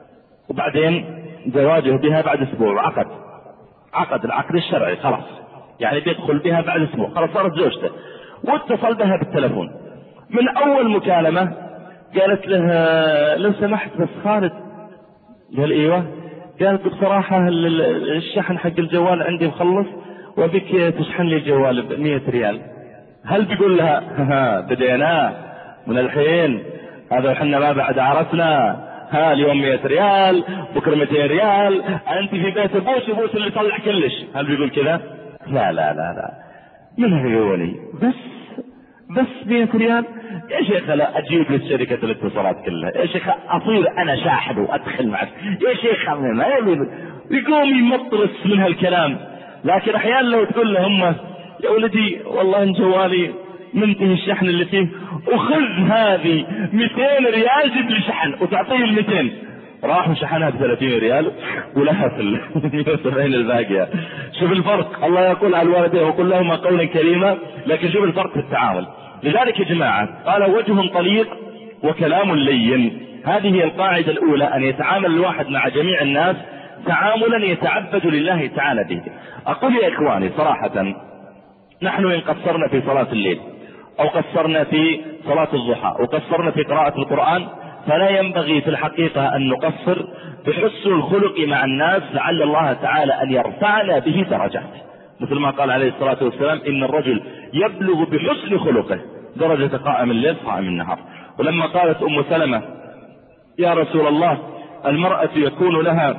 وبعدين زواجه بها بعد أسبوع وعقد عقد العقد الشرعي خلاص، يعني بيدخل بها بعد أسبوع خلاص صارت زوجته، واتصل بها بالتلفون من أول مكالمة قالت لها لو سمحت بس خالد، قال ايوه، قالت بصراحة الشحن حق الجوال عندي مخلص وبك تشحن لي الجوال بمية ريال. هل بيقول لها ها بدينا من الحين هذا وحنا ما بعد عرفنا، ها اليوم مية ريال بكرة مئتين ريال انت في بيت ابوس ابوس اللي طلع كلش؟ هل بيقول كذا؟ لا لا لا لا من عيوني بس بس مئة ريال يا شيخ، لا اجيب لك شركة الاتصالات كلها يا شيخ، اصير انا شاحب وادخل معك يا شيخ، ما يقوم يمطرس من هالكلام. لكن احيانا لو تقول لهم يا ولدي والله ان جوالي منتهي الشحن اللي فيه وخذ هذه مئتين ريال جيب لي شحن، وتعطيه ال مئتين، راح شحنها ب ثلاثين ريال ولها في ال مئة وسبعين الباقية. شوف الفرق، الله يقول على الوالدين وقل لهما قولا كريما، لكن شوف الفرق في التعامل. لذلك يا جماعة قال وجه طليق وكلام لين. هذه هي القاعدة الأولى، أن يتعامل الواحد مع جميع الناس تعاملا يتعبد لله تعالى به. أقول يا إخواني صراحة، نحن إن قصرنا في صلاة الليل أو قصرنا في صلاة الضحى أو قصرنا في قراءة القرآن، فلا ينبغي في الحقيقة أن نقصر بحسن الخلق مع الناس، لعل الله تعالى أن يرفعنا به درجات، مثل ما قال عليه الصلاة والسلام إن الرجل يبلغ بحسن خلقه درجة قائم الليل قائم النهار. ولما قالت أم سلمة يا رسول الله المرأة يكون لها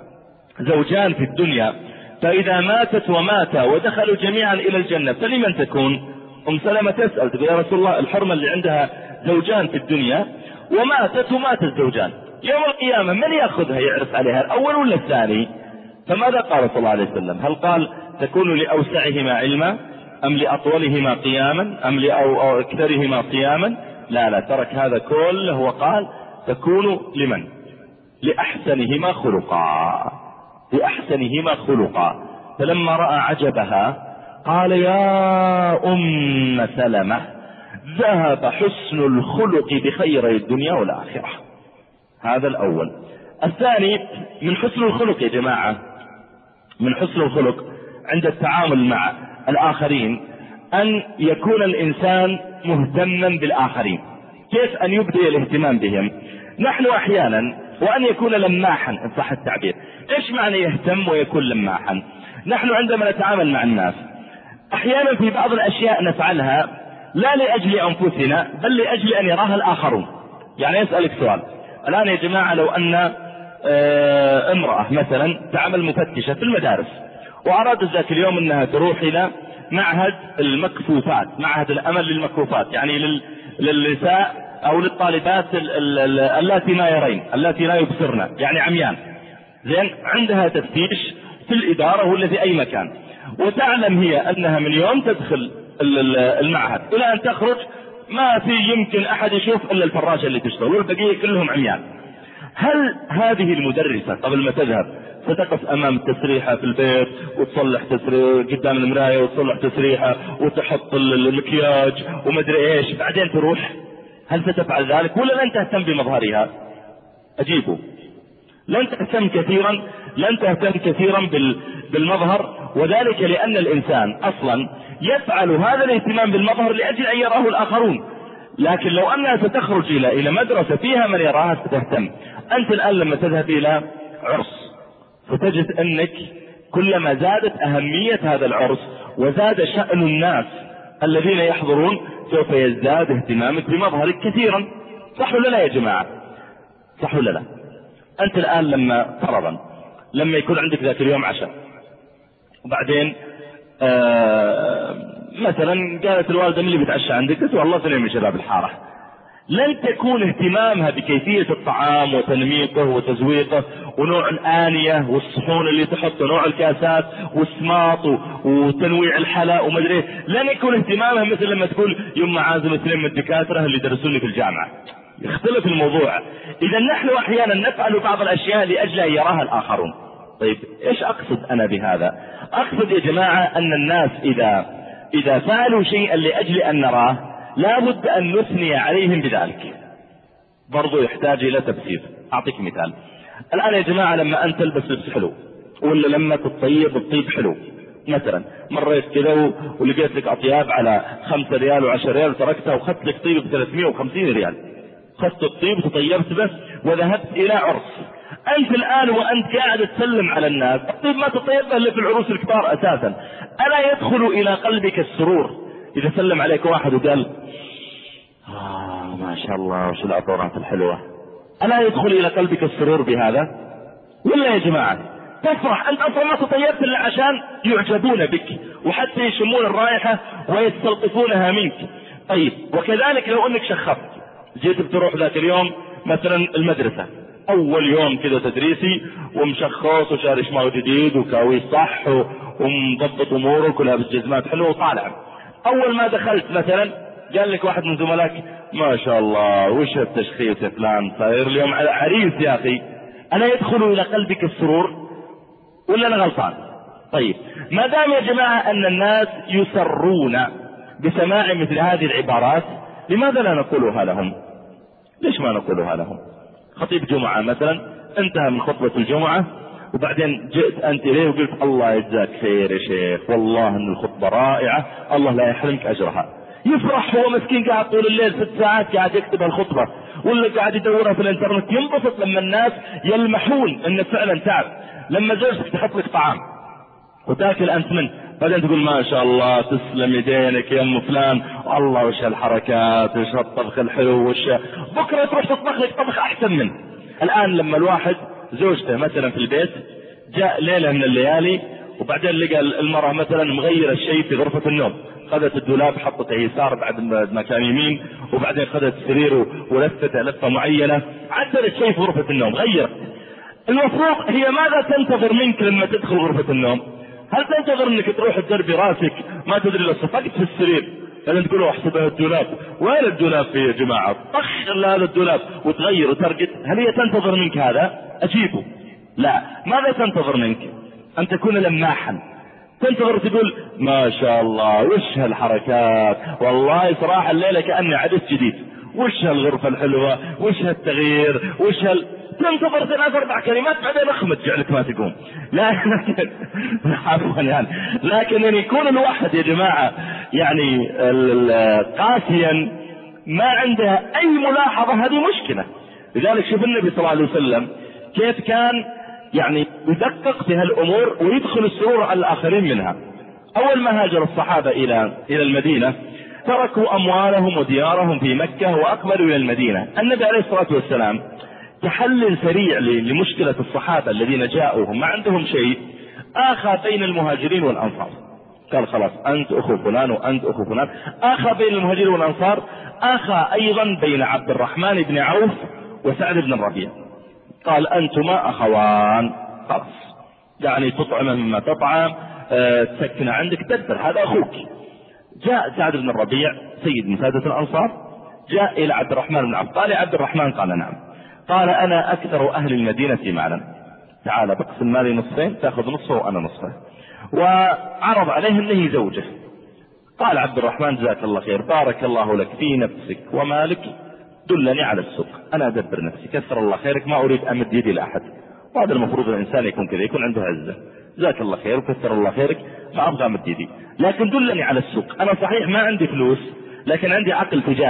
زوجان في الدنيا فإذا ماتت وماتا ودخلوا جميعا إلى الجنة فلمن تكون؟ أم سلمة تسأل تقول يا رسول الله الحرمة اللي عندها زوجان في الدنيا وماتت ومات الزوجان يوم القيامة من يأخذها يعرف عليها الأول ولا الثاني؟ فماذا قال صلى الله عليه وسلم؟ هل قال تكون لأوسعهما علما أم لأطولهما قياما أم لأكثرهما صياما؟ لا لا، ترك هذا كله وقال تكون لمن؟ لأحسنهما خلقا، لأحسنهما خلقا. فلما رأى عجبها قال يا أم سلمة ذهب حسن الخلق بخير الدنيا والآخرة. هذا الأول. الثاني من حسن الخلق يا جماعة، من حسن الخلق عند التعامل مع الآخرين أن يكون الإنسان مهتما بالآخرين. كيف أن يبدي الاهتمام بهم؟ نحن أحيانا وأن يكون لماحا إن صح التعبير. إيش معنى يهتم ويكون لماحا؟ نحن عندما نتعامل مع الناس أحيانا في بعض الأشياء نفعلها لا لأجل أنفسنا بل لأجل أن يراها الآخرون. يعني يسألك سؤال الآن يا جماعة، لو أن امرأة مثلا تعمل مفتشة في المدارس وأرادت ذاك اليوم أنها تروح إلى معهد المكفوفات، معهد الأمل للمكفوفات، يعني للنساء أو للطالبات اللاتي ما يرين اللاتي لا يبصرن، يعني عميان، زين، عندها تفتيش في الإدارة ولا في أي مكان، وتعلم هي أنها من يوم تدخل المعهد إلى أن تخرج ما في يمكن أحد يشوف إلا الفراشة اللي تشتغل والبقية كلهم عميان. هل هذه المدرسة قبل ما تذهب ستقف أمام التسريحة في البيت وتصلح تسريح قدام المراية وتصلح تسريحة وتحط المكياج ومدري إيش بعدين تروح؟ هل ستفعل ذلك ولا لن تهتم بمظهرها؟ أجيبوا، لن تهتم كثيرا، لن تهتم كثيرا بالمظهر، وذلك لأن الإنسان أصلا يفعل هذا الاهتمام بالمظهر لأجل أن يراه الآخرون. لكن لو أنها ستخرج إلى إلى مدرسة فيها من يراها ستهتم. أنت الآن لما تذهب إلى عرس فتجد أنك كلما زادت أهمية هذا العرس وزاد شأن الناس الذين يحضرون سوف يزداد اهتمامك بمظهرك كثيرا. صح ولا لا يا جماعة؟ صح ولا لا؟ أنت الآن لما فرضا لما يكون عندك ذاك اليوم عشاء وبعدين آه مثلا قالت الوالدة من اللي بيتعشى عندك؟ قلت والله اثنين من شباب الحارة. لن تكون اهتمامها بكيفية الطعام وتنميطه وتزويقه ونوع الآنية والصحون اللي تحط ونوع الكاسات والسماط وتنويع الحلاء ومدري، لن يكون اهتمامها مثل لما تقول يوم عازم اثنين من الدكاترة اللي درسوني في الجامعة. يختلف الموضوع. إذا نحن أحيانا نفعل بعض الأشياء لأجل أن يراها الآخرون. طيب إيش أقصد أنا بهذا؟ أقصد يا جماعة أن الناس إذا إذا فعلوا شيئا لأجل أن نراه لا بد أن نثني عليهم بذلك. برضو يحتاج إلى تفسير. أعطيك مثال. الآن يا جماعة لما أنت تلبس لبس حلو ولا لما تطيب الطيب حلو، مثلا مريت كذا ولقيت لك أطياب على خمسة ريال وعشر ريال وتركتها وخدت لك طيب بثلاثمائة وخمسين ريال، خدت الطيب وتطيبت بس وذهبت إلى عرس. أنت الآن وأنت قاعد تسلم على الناس، الطيب ما تطيبها إلا في العروس الكبار أساسا. ألا يدخل إلى قلبك السرور إذا سلم عليك واحد وقال آه ما شاء الله وش العطورات الحلوة؟ ألا يدخل إلى قلبك السرور بهذا؟ ولا يا جماعة تفرح؟ أنت أصلا ما تطيبت إلا عشان يعجبون بك وحتى يشمون الرائحة ويستلطفونها منك. طيب وكذلك لو أنك شخصت، جيت بتروح ذاك اليوم مثلا المدرسة أول يوم كذا تدريسي ومشخص وشاري شماغ جديد وكاوي صح ومضبط أمورك ولابس جزمات حلوة وطالع. أول ما دخلت مثلا قال لك واحد من زملائك ما شاء الله وش التشخيص يا فلان صاير اليوم على عريس يا أخي. ألا يدخل إلى قلبك السرور ولا أنا غلطان؟ طيب ما دام يا جماعة أن الناس يسرون بسماع مثل هذه العبارات لماذا لا نقولها لهم؟ ليش ما نقولها لهم؟ خطيب جمعة مثلا انتهى من خطبة الجمعة وبعدين جئت أنت إليه وقلت الله يجزاك خير يا شيخ والله أن الخطبة رائعة الله لا يحرمك أجرها. يفرح هو مسكين قاعد طول الليل ست ساعات قاعد يكتب الخطبة ولا قاعد يدورها في الانترنت. ينبسط لما الناس يلمحون أنه فعلا تعب. لما زوجتك تحط لك طعام وتاكل أنت منه بعدين تقول ما شاء الله تسلم يدينك يا ام فلان الله وش هالحركات وش هالطبخ الحلو وش، بكرة تروح تطبخ لك طبخ أحسن منه. الآن لما الواحد زوجته مثلا في البيت جاء ليلة من الليالي وبعدين لقى المرأة مثلا مغيرة الشيء في غرفة النوم، خذت الدولاب حطته يسار بعد ما كان يمين وبعدين خذت السرير ولفته لفة معينة، عدلت شيء في غرفة النوم غيرت. المفروض هي ماذا تنتظر منك لما تدخل غرفة النوم؟ هل تنتظر انك تروح تدربي راسك ما تدري الا صفقت في السرير لازم تقولوا احسبها الدولاب؟ وين الدولاب فيه يا جماعه؟ طخ هذا الدولاب وتغير وترقد. هل هي تنتظر منك هذا؟ اجيبه لا. ماذا تنتظر منك؟ ان تكون لماحا. تنتظر تقول ما شاء الله وش هالحركات والله صراحه الليله كاني عدس جديد وش هالغرفه الحلوه وش هالتغيير وش هال تنتظر ثلاث اربع كلمات بعدين اخمد جعلك ما تقوم. لكن عفوا يعني لكن ان يكون الواحد يا جماعه يعني قاسيا ما عنده اي ملاحظه هذه مشكله. لذلك شوف النبي صلى الله عليه وسلم كيف كان يعني يدقق في هالامور ويدخل السرور على الاخرين منها. اول ما هاجر الصحابه الى الى المدينه تركوا اموالهم وديارهم في مكه واقبلوا الى المدينه. النبي عليه الصلاه والسلام تحلل سريع لمشكلة الصحابة الذين جاءوا هم ما عندهم شيء، آخى بين المهاجرين والأنصار. قال خلاص أنت أخو فلان وأنت أخو فلان. آخى بين المهاجرين والأنصار، آخى أيضا بين عبد الرحمن بن عوف وسعد بن الربيع. قال أنتما أخوان خلاص يعني تطعم مما تطعم أه تسكن عندك تدبر هذا أخوك. جاء سعد بن الربيع سيد من سادة الأنصار جاء إلى عبد الرحمن بن عوف. قال يا عبد الرحمن قال نعم. قال أنا أكثر أهل المدينة مالا تعال بقسم مالي نصفين تأخذ نصفه وأنا نصفه. وعرض عليه أنه زوجه. قال عبد الرحمن جزاك الله خير بارك الله لك في نفسك ومالك دلني على السوق أنا أدبر نفسي كثر الله خيرك ما أريد أمد يدي لأحد. وهذا المفروض الإنسان يكون كذا يكون عنده عزة. جزاك الله خير وكثر الله خيرك ما أبغى أمد يدي لكن دلني على السوق. أنا صحيح ما عندي فلوس لكن عندي عقل تجاري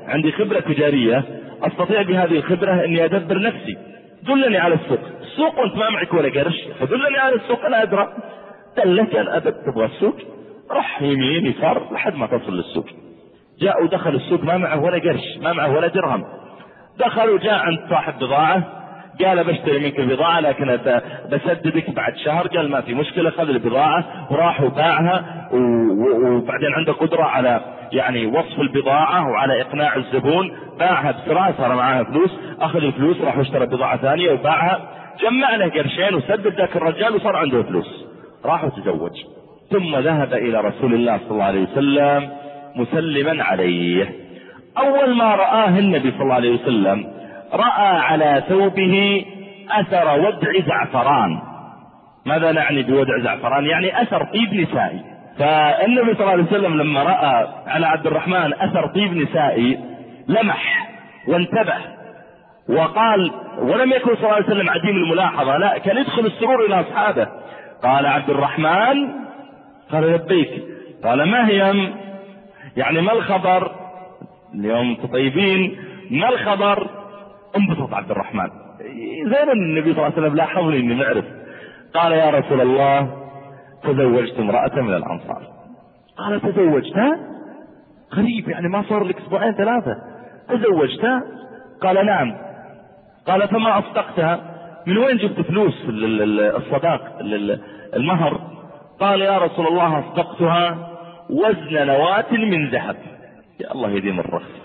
عندي خبرة تجارية استطيع بهذه الخبرة اني ادبر نفسي. دلني على السوق، السوق وانت ما معك ولا قرش، فدلني على السوق انا ادرى. دلك قال ابد تبغى السوق، رح يمين يسار لحد ما تصل للسوق. جاء ودخل السوق ما معه ولا قرش، ما معه ولا درهم. دخل وجاء عند صاحب بضاعة، قال بشتري منك البضاعة لكن بسددك بعد شهر. قال ما في مشكلة، خذ البضاعة وراح وباعها، وبعدين عنده قدرة على يعني وصف البضاعة وعلى اقناع الزبون. باعها بسرعة، صار معها فلوس، اخذ الفلوس راح اشترى بضاعة ثانية وباعها، جمع له قرشين وسدد ذاك الرجال وصار عنده فلوس. راح وتزوج، ثم ذهب الى رسول الله صلى الله عليه وسلم مسلما عليه. اول ما رآه النبي صلى الله عليه وسلم رأى على ثوبه اثر ودع زعفران. ماذا نعني بودع زعفران؟ يعني اثر طيب نسائي. فالنبي صلى الله عليه وسلم لما رأى على عبد الرحمن اثر طيب نسائي لمح وانتبه وقال، ولم يكن صلى الله عليه وسلم عديم الملاحظة، لا كان يدخل السرور الى اصحابه. قال عبد الرحمن؟ قال لبيك. قال ما هي؟ يعني ما الخبر اليوم طيبين؟ ما الخبر؟ انبسط عبد الرحمن، زين النبي صلى الله عليه وسلم لاحظني اني معرف. قال يا رسول الله تزوجت امرأة من الانصار. قال تزوجتها؟ غريب، يعني ما صار لك اسبوعين ثلاثة تزوجتها؟ قال نعم. قال فما اصدقتها؟ من وين جبت فلوس الصداق المهر؟ قال يا رسول الله اصدقتها وزن نواة من ذهب. يا الله يديم الرخص.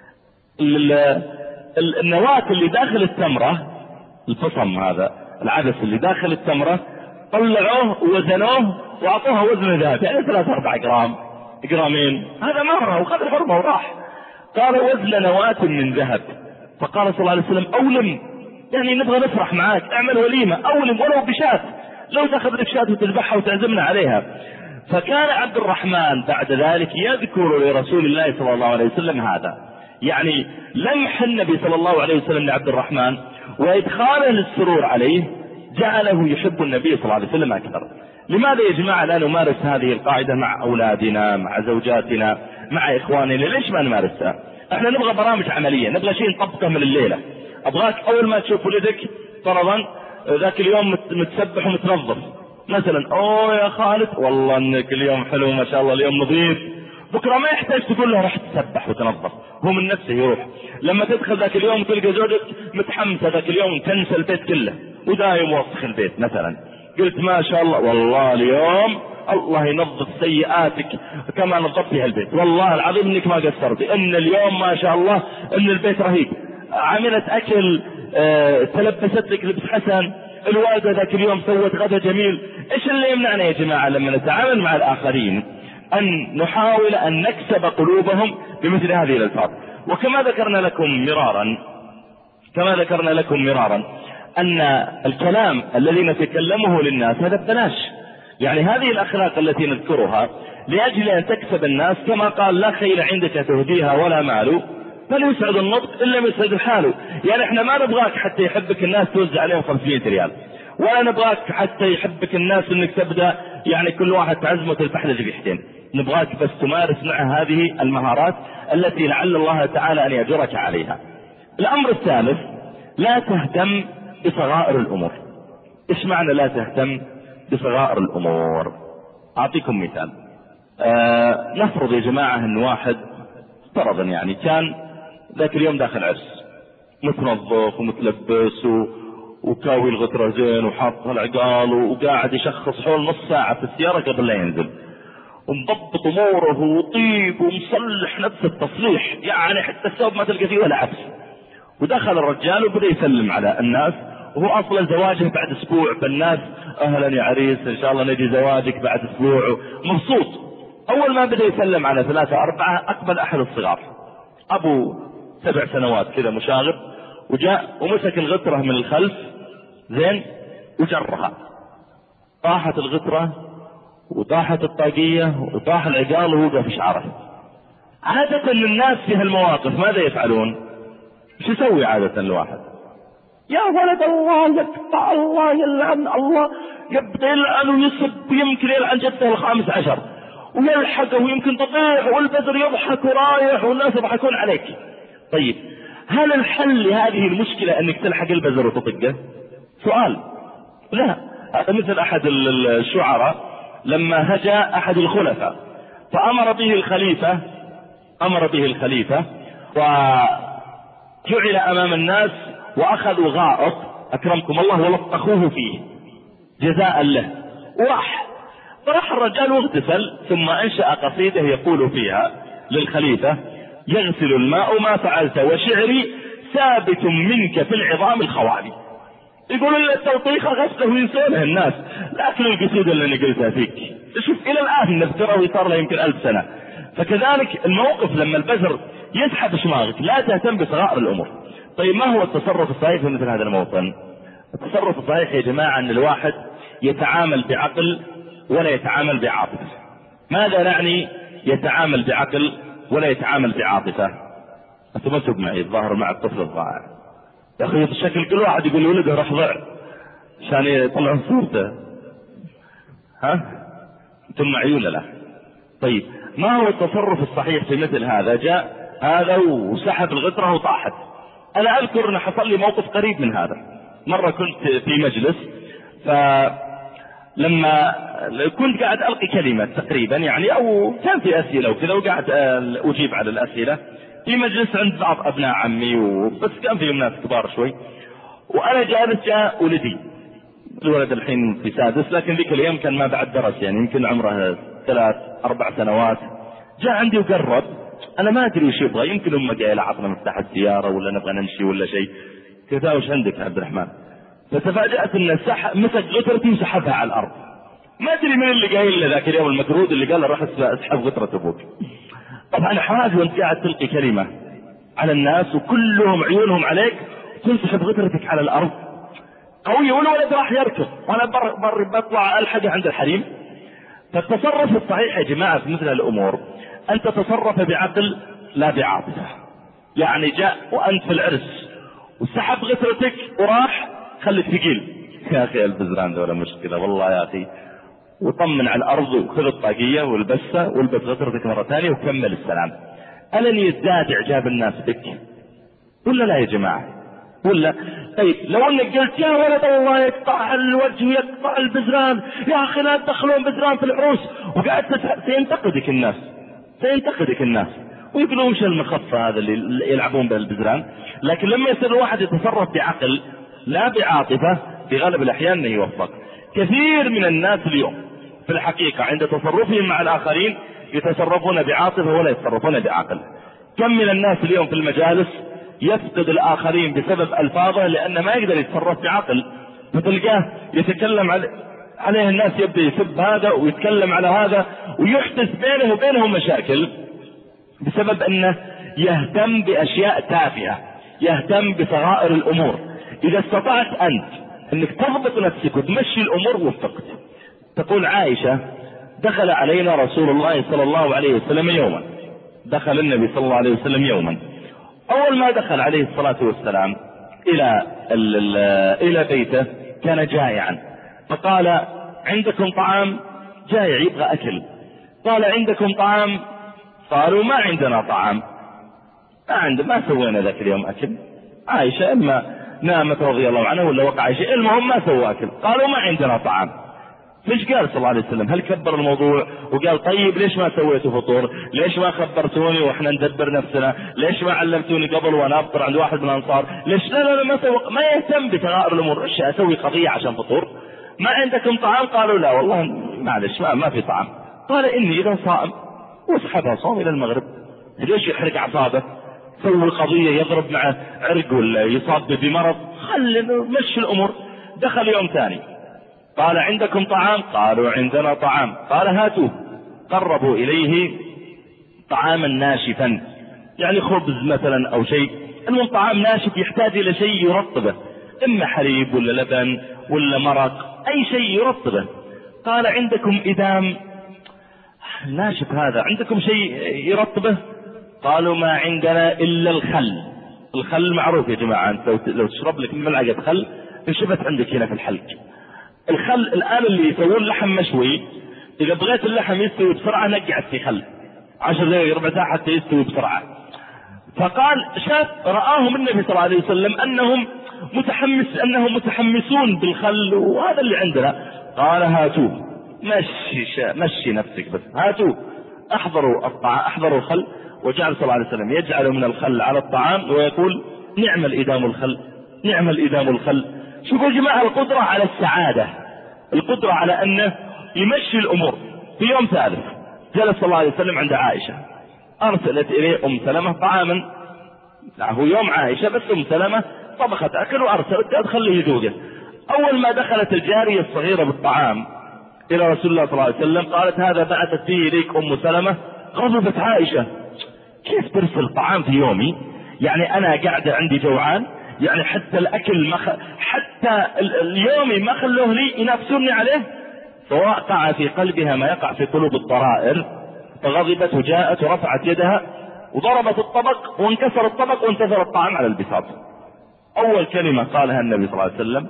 النواة اللي داخل التمرة، الفصم هذا العدس اللي داخل التمرة، طلعوه ووزنوه واعطوها وزن ذهب، يعني ثلاثة اربع جرام جرامين. هذا مرة وخذ الحرمة وراح. قال وزن نواة من ذهب. فقال صلى الله عليه وسلم اولم، يعني نبغى نفرح معاك، اعمل وليمة، اولم ولو بشاة، لو تاخذ لك شاة وتذبحها وتعزمنا عليها. فكان عبد الرحمن بعد ذلك يذكر لرسول الله صلى الله عليه وسلم هذا، يعني لمح النبي صلى الله عليه وسلم لعبد الرحمن وادخاله للسرور عليه جعله يحب النبي صلى الله عليه وسلم اكثر. لماذا يا جماعة لا نمارس هذه القاعدة مع اولادنا، مع زوجاتنا، مع اخواننا؟ ليش ما نمارسها؟ احنا نبغى برامج عملية، نبغى شيء نطبقه من الليلة. ابغاك اول ما تشوف ولدك فرضا ذاك اليوم متسبح ومتنظف مثلا، اوه يا خالد والله انك اليوم حلو ما شاء الله، اليوم نظيف، بكره ما يحتاج تقول له راح تسبح وتنظف، هو من نفسه يروح. لما تدخل ذاك اليوم تلقى زوجك متحمسه ذاك اليوم تنسى البيت كله ودايم وسخ البيت مثلا، قلت ما شاء الله والله اليوم الله ينظف سيئاتك كما نظفت فيها البيت، والله العظيم انك ما قصرت، ان اليوم ما شاء الله ان البيت رهيب، عملت اكل، اه تلبست لك لبس حسن، الوالدة ذاك اليوم سوت غدا جميل. ايش اللي يمنعنا يا جماعة لما نتعامل مع الاخرين ان نحاول ان نكسب قلوبهم بمثل هذه الالفاظ؟ وكما ذكرنا لكم مرارا كما ذكرنا لكم مرارا ان الكلام الذي نتكلمه للناس هذا ببلاش، يعني هذه الاخلاق التي نذكرها لاجل ان تكسب الناس، كما قال لا خيل عندك تهديها ولا مال فليسعد النطق الا من يسعد الحال. يعني احنا ما نبغاك حتى يحبك الناس توزع عليهم خمسمائة ريال، ولا نبغاك حتى يحبك الناس انك تبدا يعني كل واحد تعزمه تذبح له ذبيحتين، نبغاك بس تمارس مع هذه المهارات التي لعل الله تعالى ان يجرك عليها. الامر الثالث لا تهتم بصغائر الامور. ايش معنى لا تهتم بصغائر الامور؟ اعطيكم مثال. آه نفرض يا جماعة ان واحد فرضا يعني كان ذاك اليوم داخل عرس متنظف ومتلبس و... وكاوي الغترة زين وحاط العقال وقاعد يشخص حول نص ساعة في السيارة قبل لا ينزل، ومضبط اموره وطيب ومصلح نفس التصليح، يعني حتى الثوب ما تلقى فيه ولا عبس. ودخل الرجال وبدأ يسلم على الناس، وهو اصلا زواجه بعد اسبوع، فالناس اهلا يا عريس ان شاء الله نجي زواجك بعد اسبوع، مبسوط. اول ما بدأ يسلم على ثلاثة اربعة اقبل احد الصغار ابو سبع سنوات كذا مشاغب، وجاء ومسك الغترة من الخلف زين وجرها، طاحت الغترة وطاحت الطاقية وطاح العقال ووقع في شعره. عادة الناس في هالمواقف ماذا يفعلون؟ شو يسوي عادة الواحد؟ يا ولد الله يقطع الله يلعن الله، يبدأ يلعن ويصب، يمكن يلعن جده الخامس عشر، ويلحق ويمكن تطيح والبذر يضحك ورايح والناس يضحكون عليك. طيب هل الحل لهذه المشكلة انك تلحق البذر وتطقه؟ سؤال. لا، هذا مثل احد الشعراء لما هجا احد الخلفاء فامر به الخليفة امر به الخليفة وجعل امام الناس واخذوا غائط اكرمكم الله ولطخوه فيه جزاء له، وراح فراح الرجال واغتسل ثم انشأ قصيدة يقول فيها للخليفة: يغسل الماء ما فعلت وشعري ثابت منك في العظام الخوالي. يقول التوطيخ غسله وينسونه الناس، لكن القصيدة اللي انا قلتها فيك شوف الى الان نذكره وصار له يمكن الف سنة. فكذلك الموقف لما البذر يسحب شماغك لا تهتم بصغائر الامور. طيب ما هو التصرف الصحيح في مثل هذا الموطن؟ التصرف الصحيح يا جماعة ان الواحد يتعامل بعقل ولا يتعامل بعاطفة. ماذا نعني يتعامل بعقل ولا يتعامل بعاطفة؟ انتم ما تسوق معي الظاهر مع الطفل الضائع يا اخي، الشكل كل واحد يقول ولده راح ضع عشان يطلعون صورته. ها انتم معي ولا لا؟ طيب ما هو التصرف الصحيح في مثل هذا؟ جاء هذا وسحب الغترة وطاحت. انا اذكر ان حصل لي موقف قريب من هذا. مرة كنت في مجلس فلما كنت قاعد القي كلمة تقريبا يعني او كان في اسئلة وكذا وقاعد اجيب على الاسئلة في مجلس عند بعض ابناء عمي وبس كان فيهم ناس كبار شوي، وانا جالس جاء ولدي الولد الحين في سادس لكن ذيك الايام كان ما بعد درس يعني يمكن عمره ثلاث اربع سنوات. جاء عندي وقرب، انا ما ادري وش يبغى، يمكن امه قايله عطنا مفتاح السياره ولا نبغى نمشي ولا شيء كذا. وش عندك يا عبد الرحمن؟ فتفاجأت ان سحب مسك غترتي وسحبها على الارض. ما ادري من اللي قايل له ذاك اليوم المكرود اللي قال له راح اسحب غترة ابوك. طبعا حاجه وانت قاعد تلقي كلمه على الناس وكلهم عيونهم عليك تنسحب غترتك على الارض قويه والولد راح يركض وانا بر بر بطلع الحق عند الحريم. فالتصرف الصحيح يا جماعه في مثل الامور ان تتصرف بعقل لا بعاطفه. يعني جاء وانت في العرس وسحب غترتك وراح خليك ثقيل يا اخي البزران ده ولا مشكله والله يا اخي، وطمن على الارض وخذ الطاقيه والبسه والبس غترتك مره ثانيه وكمل السلام. الن يزداد اعجاب الناس بك ولا لا يا جماعه؟ ولا طيب لو انك قلت يا ولد الله يقطع الوجه ويقطع البزران يا اخي لا تدخلون بزران في العروس وقعدت سينتقدك الناس سينتقدك الناس ويقولون وش المخفى هذا اللي يلعبون بالبزران. لكن لما يصير الواحد يتصرف بعقل لا بعاطفه في غالب الاحيان انه يوفق. كثير من الناس اليوم في الحقيقه عند تصرفهم مع الاخرين يتصرفون بعاطفه ولا يتصرفون بعقل. كم من الناس اليوم في المجالس يفقد الاخرين بسبب الفاظه لانه ما يقدر يتصرف بعقل، فتلقاه يتكلم عليه الناس يبدا يسب هذا ويتكلم على هذا ويحدث بينه وبينهم مشاكل بسبب انه يهتم باشياء تافهه، يهتم بصغائر الامور. اذا استطعت انت انك تضبط نفسك وتمشي الامور وفقت. تقول عائشه دخل علينا رسول الله صلى الله عليه وسلم يوما، دخل النبي صلى الله عليه وسلم يوما، اول ما دخل عليه الصلاة والسلام الى الى بيته كان جائعا فقال عندكم طعام؟ جائع يبغى اكل. قال عندكم طعام؟ قالوا ما عندنا طعام. ما عند ما سوينا ذاك اليوم اكل. عائشة اما نامت رضي الله عنها ولا وقع شيء، المهم ما سووا اكل. قالوا ما عندنا طعام. فيش قال صلى الله عليه وسلم؟ هل كبر الموضوع وقال طيب ليش ما سويتوا فطور؟ ليش ما خبرتوني واحنا ندبر نفسنا؟ ليش ما علمتوني قبل وانا افطر عند واحد من الانصار؟ ليش لا لا, لا ما سوى؟ ما يهتم بتغير الامور. ايش اسوي قضيه عشان فطور؟ ما عندكم طعام؟ قالوا لا والله معلش ما, ما في طعام. قال اني اذا صائم واسحبها صوم الى المغرب. ليش يحرق اعصابه؟ سوي قضيه يضرب مع عرق ولا يصاب بمرض؟ خلي مشي الامور. دخل يوم ثاني قال عندكم طعام؟ قالوا عندنا طعام. قال هاتوه. قربوا اليه طعاما ناشفا يعني خبز مثلا او شيء، المهم طعام ناشف يحتاج الى شيء يرطبه، اما حليب ولا لبن ولا مرق اي شيء يرطبه. قال عندكم ادام؟ ناشف هذا، عندكم شيء يرطبه؟ قالوا ما عندنا الا الخل. الخل معروف يا جماعه، انت لو تشرب لك ملعقه خل انشبت عندك هنا في الحلق. الخل الآن اللي يسوون لحم مشوي إذا بغيت اللحم يستوي بسرعة نقعد في خل عشر دقائق ربع ساعة حتى يستوي بسرعة. فقال شاف رآهم النبي صلى الله عليه وسلم أنهم متحمس أنهم متحمسون بالخل وهذا اللي عندنا. قال هاتوه، مشي شا مشي نفسك بس، هاتوه أحضروا الطعام، أحضروا الخل. وجعل صلى الله عليه وسلم يجعل من الخل على الطعام ويقول نعم الإدام الخل، نعم الإدام الخل. شوفوا يا جماعة القدرة على السعادة، القدرة على أنه يمشي الأمور. في يوم ثالث جلس صلى الله عليه وسلم عند عائشة، أرسلت إليه أم سلمة طعاما، لا هو يوم عائشة بس أم سلمة طبخت أكل وأرسلت أدخله يذوقه. أول ما دخلت الجارية الصغيرة بالطعام إلى رسول الله صلى الله عليه وسلم قالت هذا بعثت فيه إليك أم سلمة. غضبت عائشة، كيف ترسل طعام في يومي؟ يعني أنا قاعدة عندي جوعان، يعني حتى الأكل مخ... حتى اليومي ما خلوه لي ينافسوني عليه. فوقع في قلبها ما يقع في قلوب الضرائر، فغضبت وجاءت ورفعت يدها وضربت الطبق وانكسر الطبق وانتثر الطعام على البساط. أول كلمة قالها النبي صلى الله عليه وسلم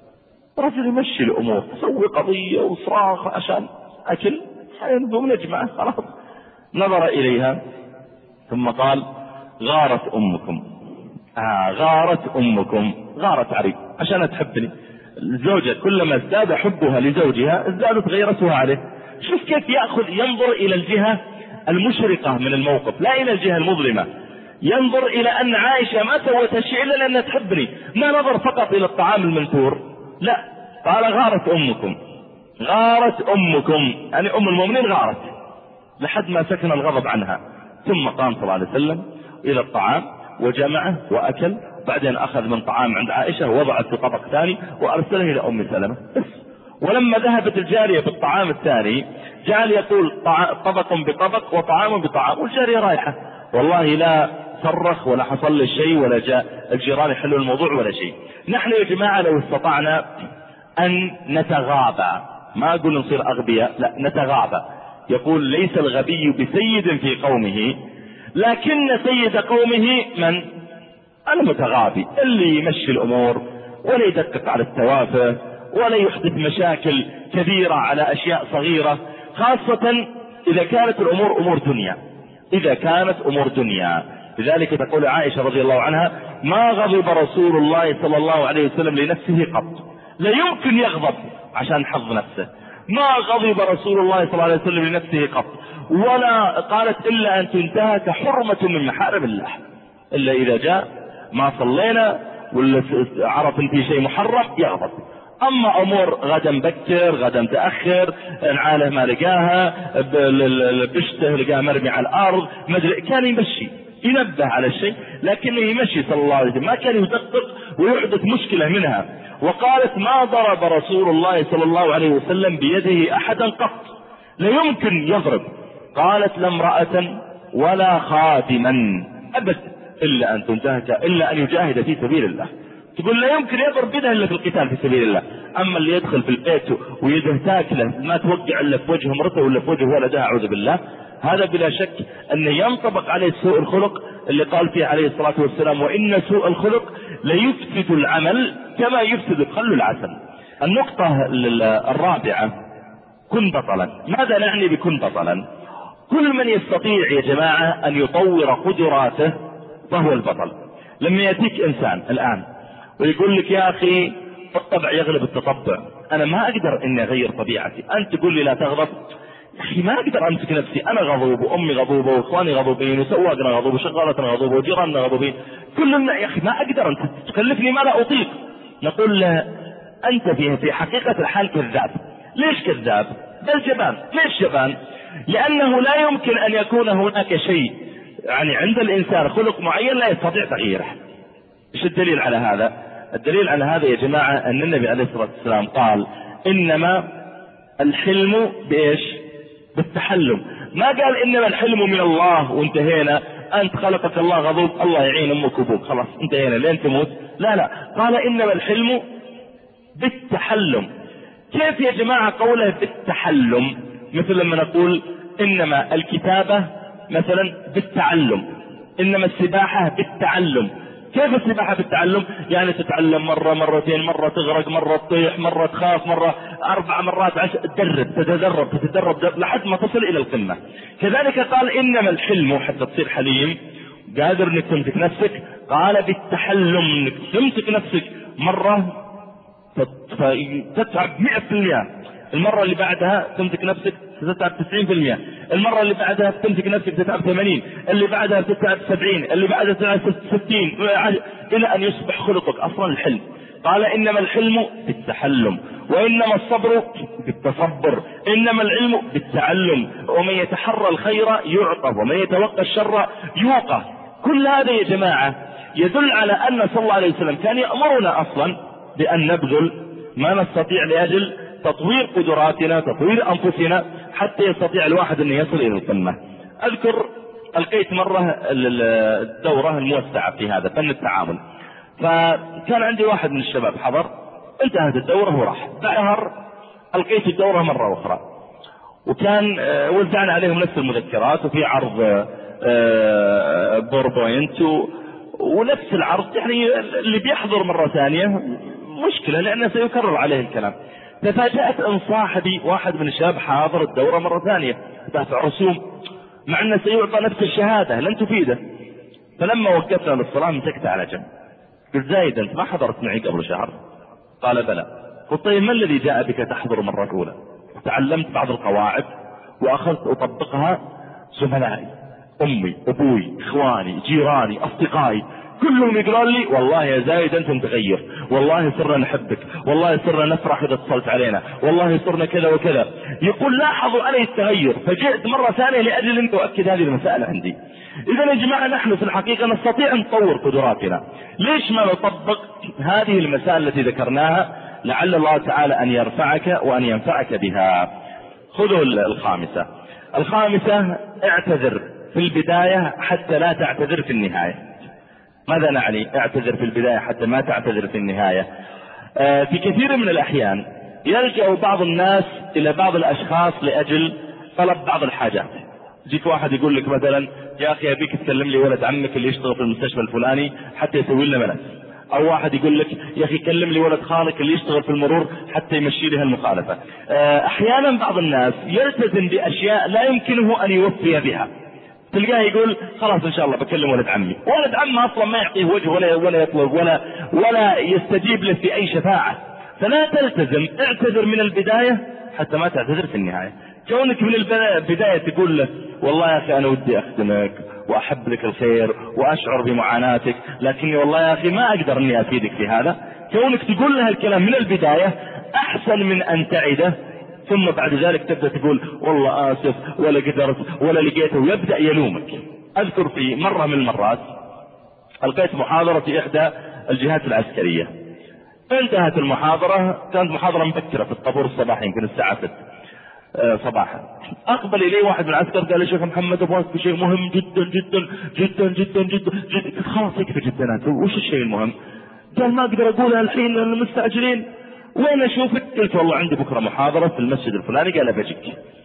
رجل يمشي الأمور، تسوي قضية وصراخ عشان أكل، حينبوم نجمع خلاص. نظر إليها ثم قال غارت أمكم. آه غارت أمكم، غارت علي عشان تحبني. الزوجة كلما ازداد حبها لزوجها ازدادت غيرتها عليه. شوف كيف يأخذ، ينظر إلى الجهة المشرقة من الموقف لا إلى الجهة المظلمة. ينظر إلى أن عائشة ما سوت شيء إلا لأنها تحبني، ما نظر فقط إلى الطعام المنثور، لا، قال غارت أمكم، غارت أمكم، يعني أم المؤمنين غارت لحد ما سكن الغضب عنها. ثم قام صلى الله عليه وسلم إلى الطعام وجمعه وأكل، بعدين أخذ من طعام عند عائشة ووضعت في طبق ثاني وأرسله إلى أم سلمة. ولما ذهبت الجارية بالطعام الثاني جعل يقول طبق بطبق وطعام بطعام، والجارية رايحة والله لا صرخ ولا حصل له شيء ولا جاء الجيران يحلوا الموضوع ولا شيء. نحن يا جماعة لو استطعنا أن نتغابى، ما أقول نصير أغبياء، لا نتغابى. يقول ليس الغبي بسيد في قومه لكن سيد قومه من؟ المتغابي، اللي يمشي الأمور ولا يدقق على التوافه ولا يحدث مشاكل كبيرة على أشياء صغيرة، خاصة إذا كانت الأمور أمور دنيا، إذا كانت أمور دنيا. لذلك تقول عائشة رضي الله عنها ما غضب رسول الله صلى الله عليه وسلم لنفسه قط، لا يمكن يغضب عشان حظ نفسه، ما غضب رسول الله صلى الله عليه وسلم لنفسه قط، ولا قالت إلا أن تنتهك حرمة من محارم الله، إلا إذا جاء ما صلينا ولا عرف في شيء محرم يغضب. أما أمور غدا مبكر غدا متأخر، نعاله ما لقاها، بشته لقاها مرمي على الأرض، مدري، كان يمشي ينبه على الشيء، لكنه يمشي صلى الله عليه وسلم، ما كان يدقق ويحدث مشكلة منها. وقالت ما ضرب رسول الله صلى الله عليه وسلم بيده أحدا قط، لا يمكن يضرب. قالت لا امرأة ولا خادما أبد إلا أن تنتهك، إلا أن يجاهد في سبيل الله. تقول لا يمكن يضرب بيده إلا في القتال في سبيل الله. أما اللي يدخل في البيت ويده تاكله ما توقع إلا في وجه مرته ولا في وجه ولدها أعوذ بالله، هذا بلا شك أن ينطبق عليه سوء الخلق اللي قال فيه عليه الصلاة والسلام وإن سوء الخلق ليفسد العمل كما يفسد الخل العسل. النقطة الرابعة كن بطلا. ماذا نعني بكن بطلا؟ كل من يستطيع يا جماعة أن يطور قدراته فهو البطل. لما يأتيك إنسان الآن ويقول لك يا أخي الطبع يغلب التطبع، أنا ما أقدر إني أغير طبيعتي، أنت تقول لي لا تغضب، يا أخي ما أقدر أمسك نفسي، أنا غضوب وأمي غضوبة وإخواني غضوبين وسواقنا غضوب وشغالتنا غضوبة وجيراننا غضوبين، كلنا يا أخي ما أقدر، أنت تكلفني ما لا أطيق. نقول له أنت في في حقيقة الحال كذاب. ليش كذاب؟ بل جبان. ليش جبان؟ لأنه لا يمكن أن يكون هناك شيء يعني عند الإنسان خلق معين لا يستطيع تغييره. إيش الدليل على هذا؟ الدليل على هذا يا جماعة أن النبي عليه الصلاة والسلام قال إنما الحلم بإيش؟ بالتحلم. ما قال إنما الحلم من الله وانتهينا، أنت خلقك الله غضوب الله يعين أمك وأبوك خلاص انتهينا لين تموت، لا لا، قال إنما الحلم بالتحلم. كيف يا جماعة قوله بالتحلم؟ مثل لما نقول إنما الكتابة مثلا بالتعلم، إنما السباحة بالتعلم، كيف السباحة في التعلم؟ يعني تتعلم مرة مرتين، مرة تغرق، مرة تطيح، مرة تخاف، مرة أربع مرات، عشر، تدرب تتدرب تتدرب لحد ما تصل إلى القمة. كذلك قال إنما الحلم حتى تصير حليم قادر انك تمسك نفسك، قال بالتحلم، انك تمسك نفسك مرة تتعب مئة في المئة، المرة اللي بعدها تمسك نفسك تتعب تسعين في المئة، المرة اللي بعدها تمسك نفسك تتعب ثمانين، اللي بعدها تتعب سبعين، اللي بعدها تتعب ستين، إلى أن يصبح خلقك أصلا الحلم. قال إنما الحلم بالتحلم، وإنما الصبر بالتصبر، إنما العلم بالتعلم، ومن يتحرى الخير يعطى، ومن يتوقى الشر يوقى. كل هذا يا جماعة يدل على أن صلى الله عليه وسلم كان يأمرنا أصلا بأن نبذل ما نستطيع لأجل تطوير قدراتنا، تطوير أنفسنا، حتى يستطيع الواحد أن يصل إلى القمة. أذكر ألقيت مرة الدورة الموسعة في هذا فن التعامل، فكان عندي واحد من الشباب حضر، انتهت الدورة وراح، بعدها ألقيت الدورة مرة أخرى، وكان وزعنا عليهم نفس المذكرات وفي عرض بوربوينت ونفس العرض، يعني اللي بيحضر مرة ثانية مشكلة لأنه سيكرر عليه الكلام. تفاجأت أن صاحبي واحد من الشباب حاضر الدورة مرة ثانية دافع رسوم، مع أنه سيعطى نفس الشهادة لن تفيده. فلما وقفنا للصلاة مسكت على جنب، قلت زايد أنت ما حضرت معي قبل شهر؟ قال بلى. قلت طيب ما الذي جاء بك تحضر مرة أولى؟ تعلمت بعض القواعد وأخذت أطبقها زملائي، أمي، أبوي، إخواني، جيراني، أصدقائي، كلهم يقولون لي والله يا زايد أنت متغير، والله صرنا نحبك، والله صرنا نفرح إذا اتصلت علينا، والله صرنا كذا وكذا. يقول لاحظوا علي التغير، فجئت مرة ثانية لأجل أن أؤكد هذه المسألة عندي. إذا يا جماعة نحن في الحقيقة نستطيع أن نطور قدراتنا، ليش ما نطبق هذه المسائل التي ذكرناها لعل الله تعالى أن يرفعك وأن ينفعك بها. خذوا الخامسة. الخامسة اعتذر في البداية حتى لا تعتذر في النهاية. ماذا نعني اعتذر في البداية حتى ما تعتذر في النهاية؟ آه في كثير من الأحيان يلجأ بعض الناس إلى بعض الأشخاص لأجل طلب بعض الحاجات. جيك واحد يقول لك مثلا يا أخي أبيك تكلم لي ولد عمك اللي يشتغل في المستشفى الفلاني حتى يسوي لنا ملف، أو واحد يقول لك يا أخي كلم لي ولد خالك اللي يشتغل في المرور حتى يمشي لها المخالفة. آه أحيانا بعض الناس يلتزم بأشياء لا يمكنه أن يوفي بها، تلقاه يقول خلاص ان شاء الله بكلم ولد عمي، ولد عمه اصلا ما يعطيه وجه ولا ولا يطلب ولا ولا يستجيب له في اي شفاعة. فلا تلتزم، اعتذر من البداية حتى ما تعتذر في النهاية. كونك من البداية تقول له والله يا اخي انا ودي اخدمك واحب لك الخير واشعر بمعاناتك، لكني والله يا اخي ما اقدر اني افيدك في هذا، كونك تقول له الكلام من البداية احسن من ان تعده ثم بعد ذلك تبدأ تقول والله آسف ولا قدرت ولا لقيته ويبدأ يلومك. أذكر في مرة من المرات ألقيت محاضرة في إحدى الجهات العسكرية، انتهت المحاضرة، كانت محاضرة مبكرة في الطابور الصباحي يمكن الساعة ستة صباحا. أقبل إلي واحد من العسكر قال لي شيخ محمد أبغاك بشيء مهم جدا جدا جدا جدا جدا جدا. خلاص يكفي جدا، وش الشيء المهم؟ قال ما أقدر أقولها الحين لأن المستعجلين. وين أشوفك؟ قلت والله عندي بكرة محاضرة في المسجد الفلاني. قال بجيك.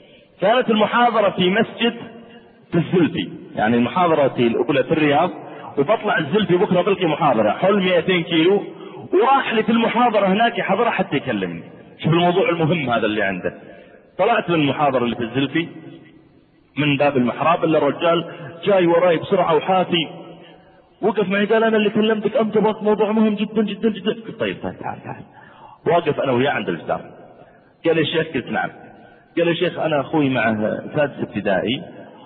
كانت المحاضرة في مسجد في الزلفي، يعني المحاضرة الأولى في الرياض وبطلع الزلفي بكرة بلقي محاضرة حول مئتين كيلو، وراح لي في المحاضرة هناك يحضرها حتى يكلمني. شوف الموضوع المهم هذا اللي عنده. طلعت من المحاضرة اللي في الزلفي من باب المحراب إلا الرجال جاي وراي بسرعة وحافي، وقف معي قال أنا اللي كلمتك أنت بك موضوع مهم جدا جدا جدا. قلت طيب تعال تعال. واقف أنا وياه عند الجدار. قال لي الشيخ؟ قلت نعم. قال لي الشيخ أنا أخوي معه سادس ابتدائي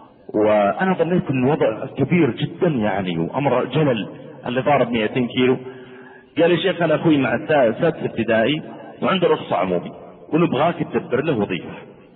وأنا ظنيت أن الوضع كبير جدا يعني وأمر جلل اللي ضارب مئتين كيلو. قال لي الشيخ أنا أخوي مع سادس ابتدائي وعنده رخصة عمومي ونبغاك تدبر له وظيفة.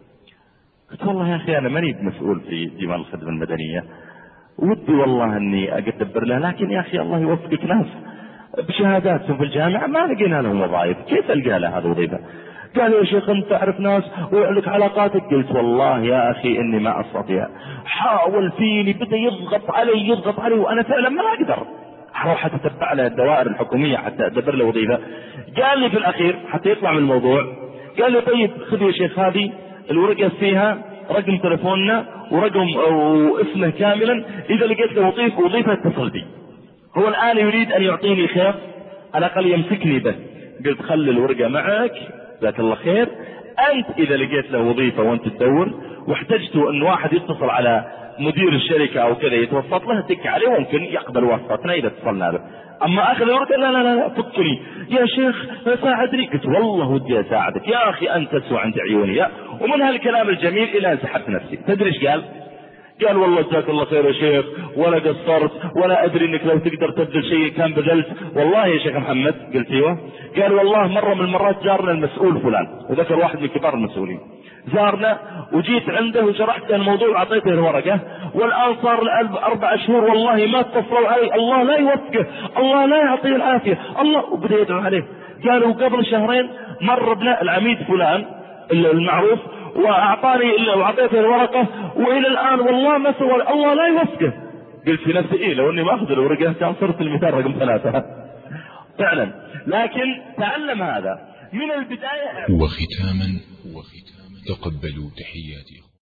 قلت والله يا أخي أنا ماني مسؤول في ديوان الخدمة المدنية، ودي والله أني أدبر له، لكن يا أخي الله يوفقك ناس بشهاداتهم في الجامعة ما لقينا لهم وظائف، كيف ألقى له هذه الوظيفة؟ قال يا شيخ أنت تعرف ناس وعلك علاقاتك. قلت والله يا أخي إني ما أستطيع، حاول فيني، بدأ يضغط علي يضغط علي وأنا فعلا ما أقدر أروح أتتبع له الدوائر الحكومية حتى أدبر له وظيفة. قال لي في الأخير حتى يطلع من الموضوع قال لي طيب خذ يا شيخ هذه الورقة فيها رقم تلفوننا ورقم واسمه كاملا، إذا لقيت له وظيفة وظيفة اتصل بي. هو الآن يريد أن يعطيني خير، على الأقل يمسكني به. قلت خلي الورقة معك جزاك الله خير، أنت إذا لقيت له وظيفة وأنت تدور واحتجتوا أن واحد يتصل على مدير الشركة أو كذا يتوسط له، تك عليه وممكن يقبل واسطتنا إذا اتصلنا به. أما أخذ الورقة لا لا لا, لا فكني يا شيخ ساعدني. قلت والله ودي أساعدك يا أخي، أنت تسوى عند عيوني يا. ومن هالكلام الجميل إلى أن سحبت نفسي. تدري ايش قال؟ قال والله جزاك الله خير يا شيخ، ولا قصرت، ولا أدري إنك لو تقدر تبذل شيء كان بذلت. والله يا شيخ محمد. قلت ايوه. قال والله مرة من المرات زارنا المسؤول فلان، وذكر واحد من كبار المسؤولين، زارنا وجيت عنده وشرحت الموضوع وعطيته الورقة، والآن صار له أربع شهور والله ما اتصلوا علي، الله لا يوفقه، الله لا يعطيه العافية، الله. وبدأ يدعو عليه. قالوا قبل شهرين مر ابن العميد فلان المعروف واعطاني وعطيته الورقة، والى الان والله ما سوى، الله لا يوفقه. قلت في نفسي ايه لو اني ما اخذ الورقة كان صرت المثال رقم ثلاثة فعلا. لكن تعلم هذا من البداية. وختاما تقبلوا تحياتي.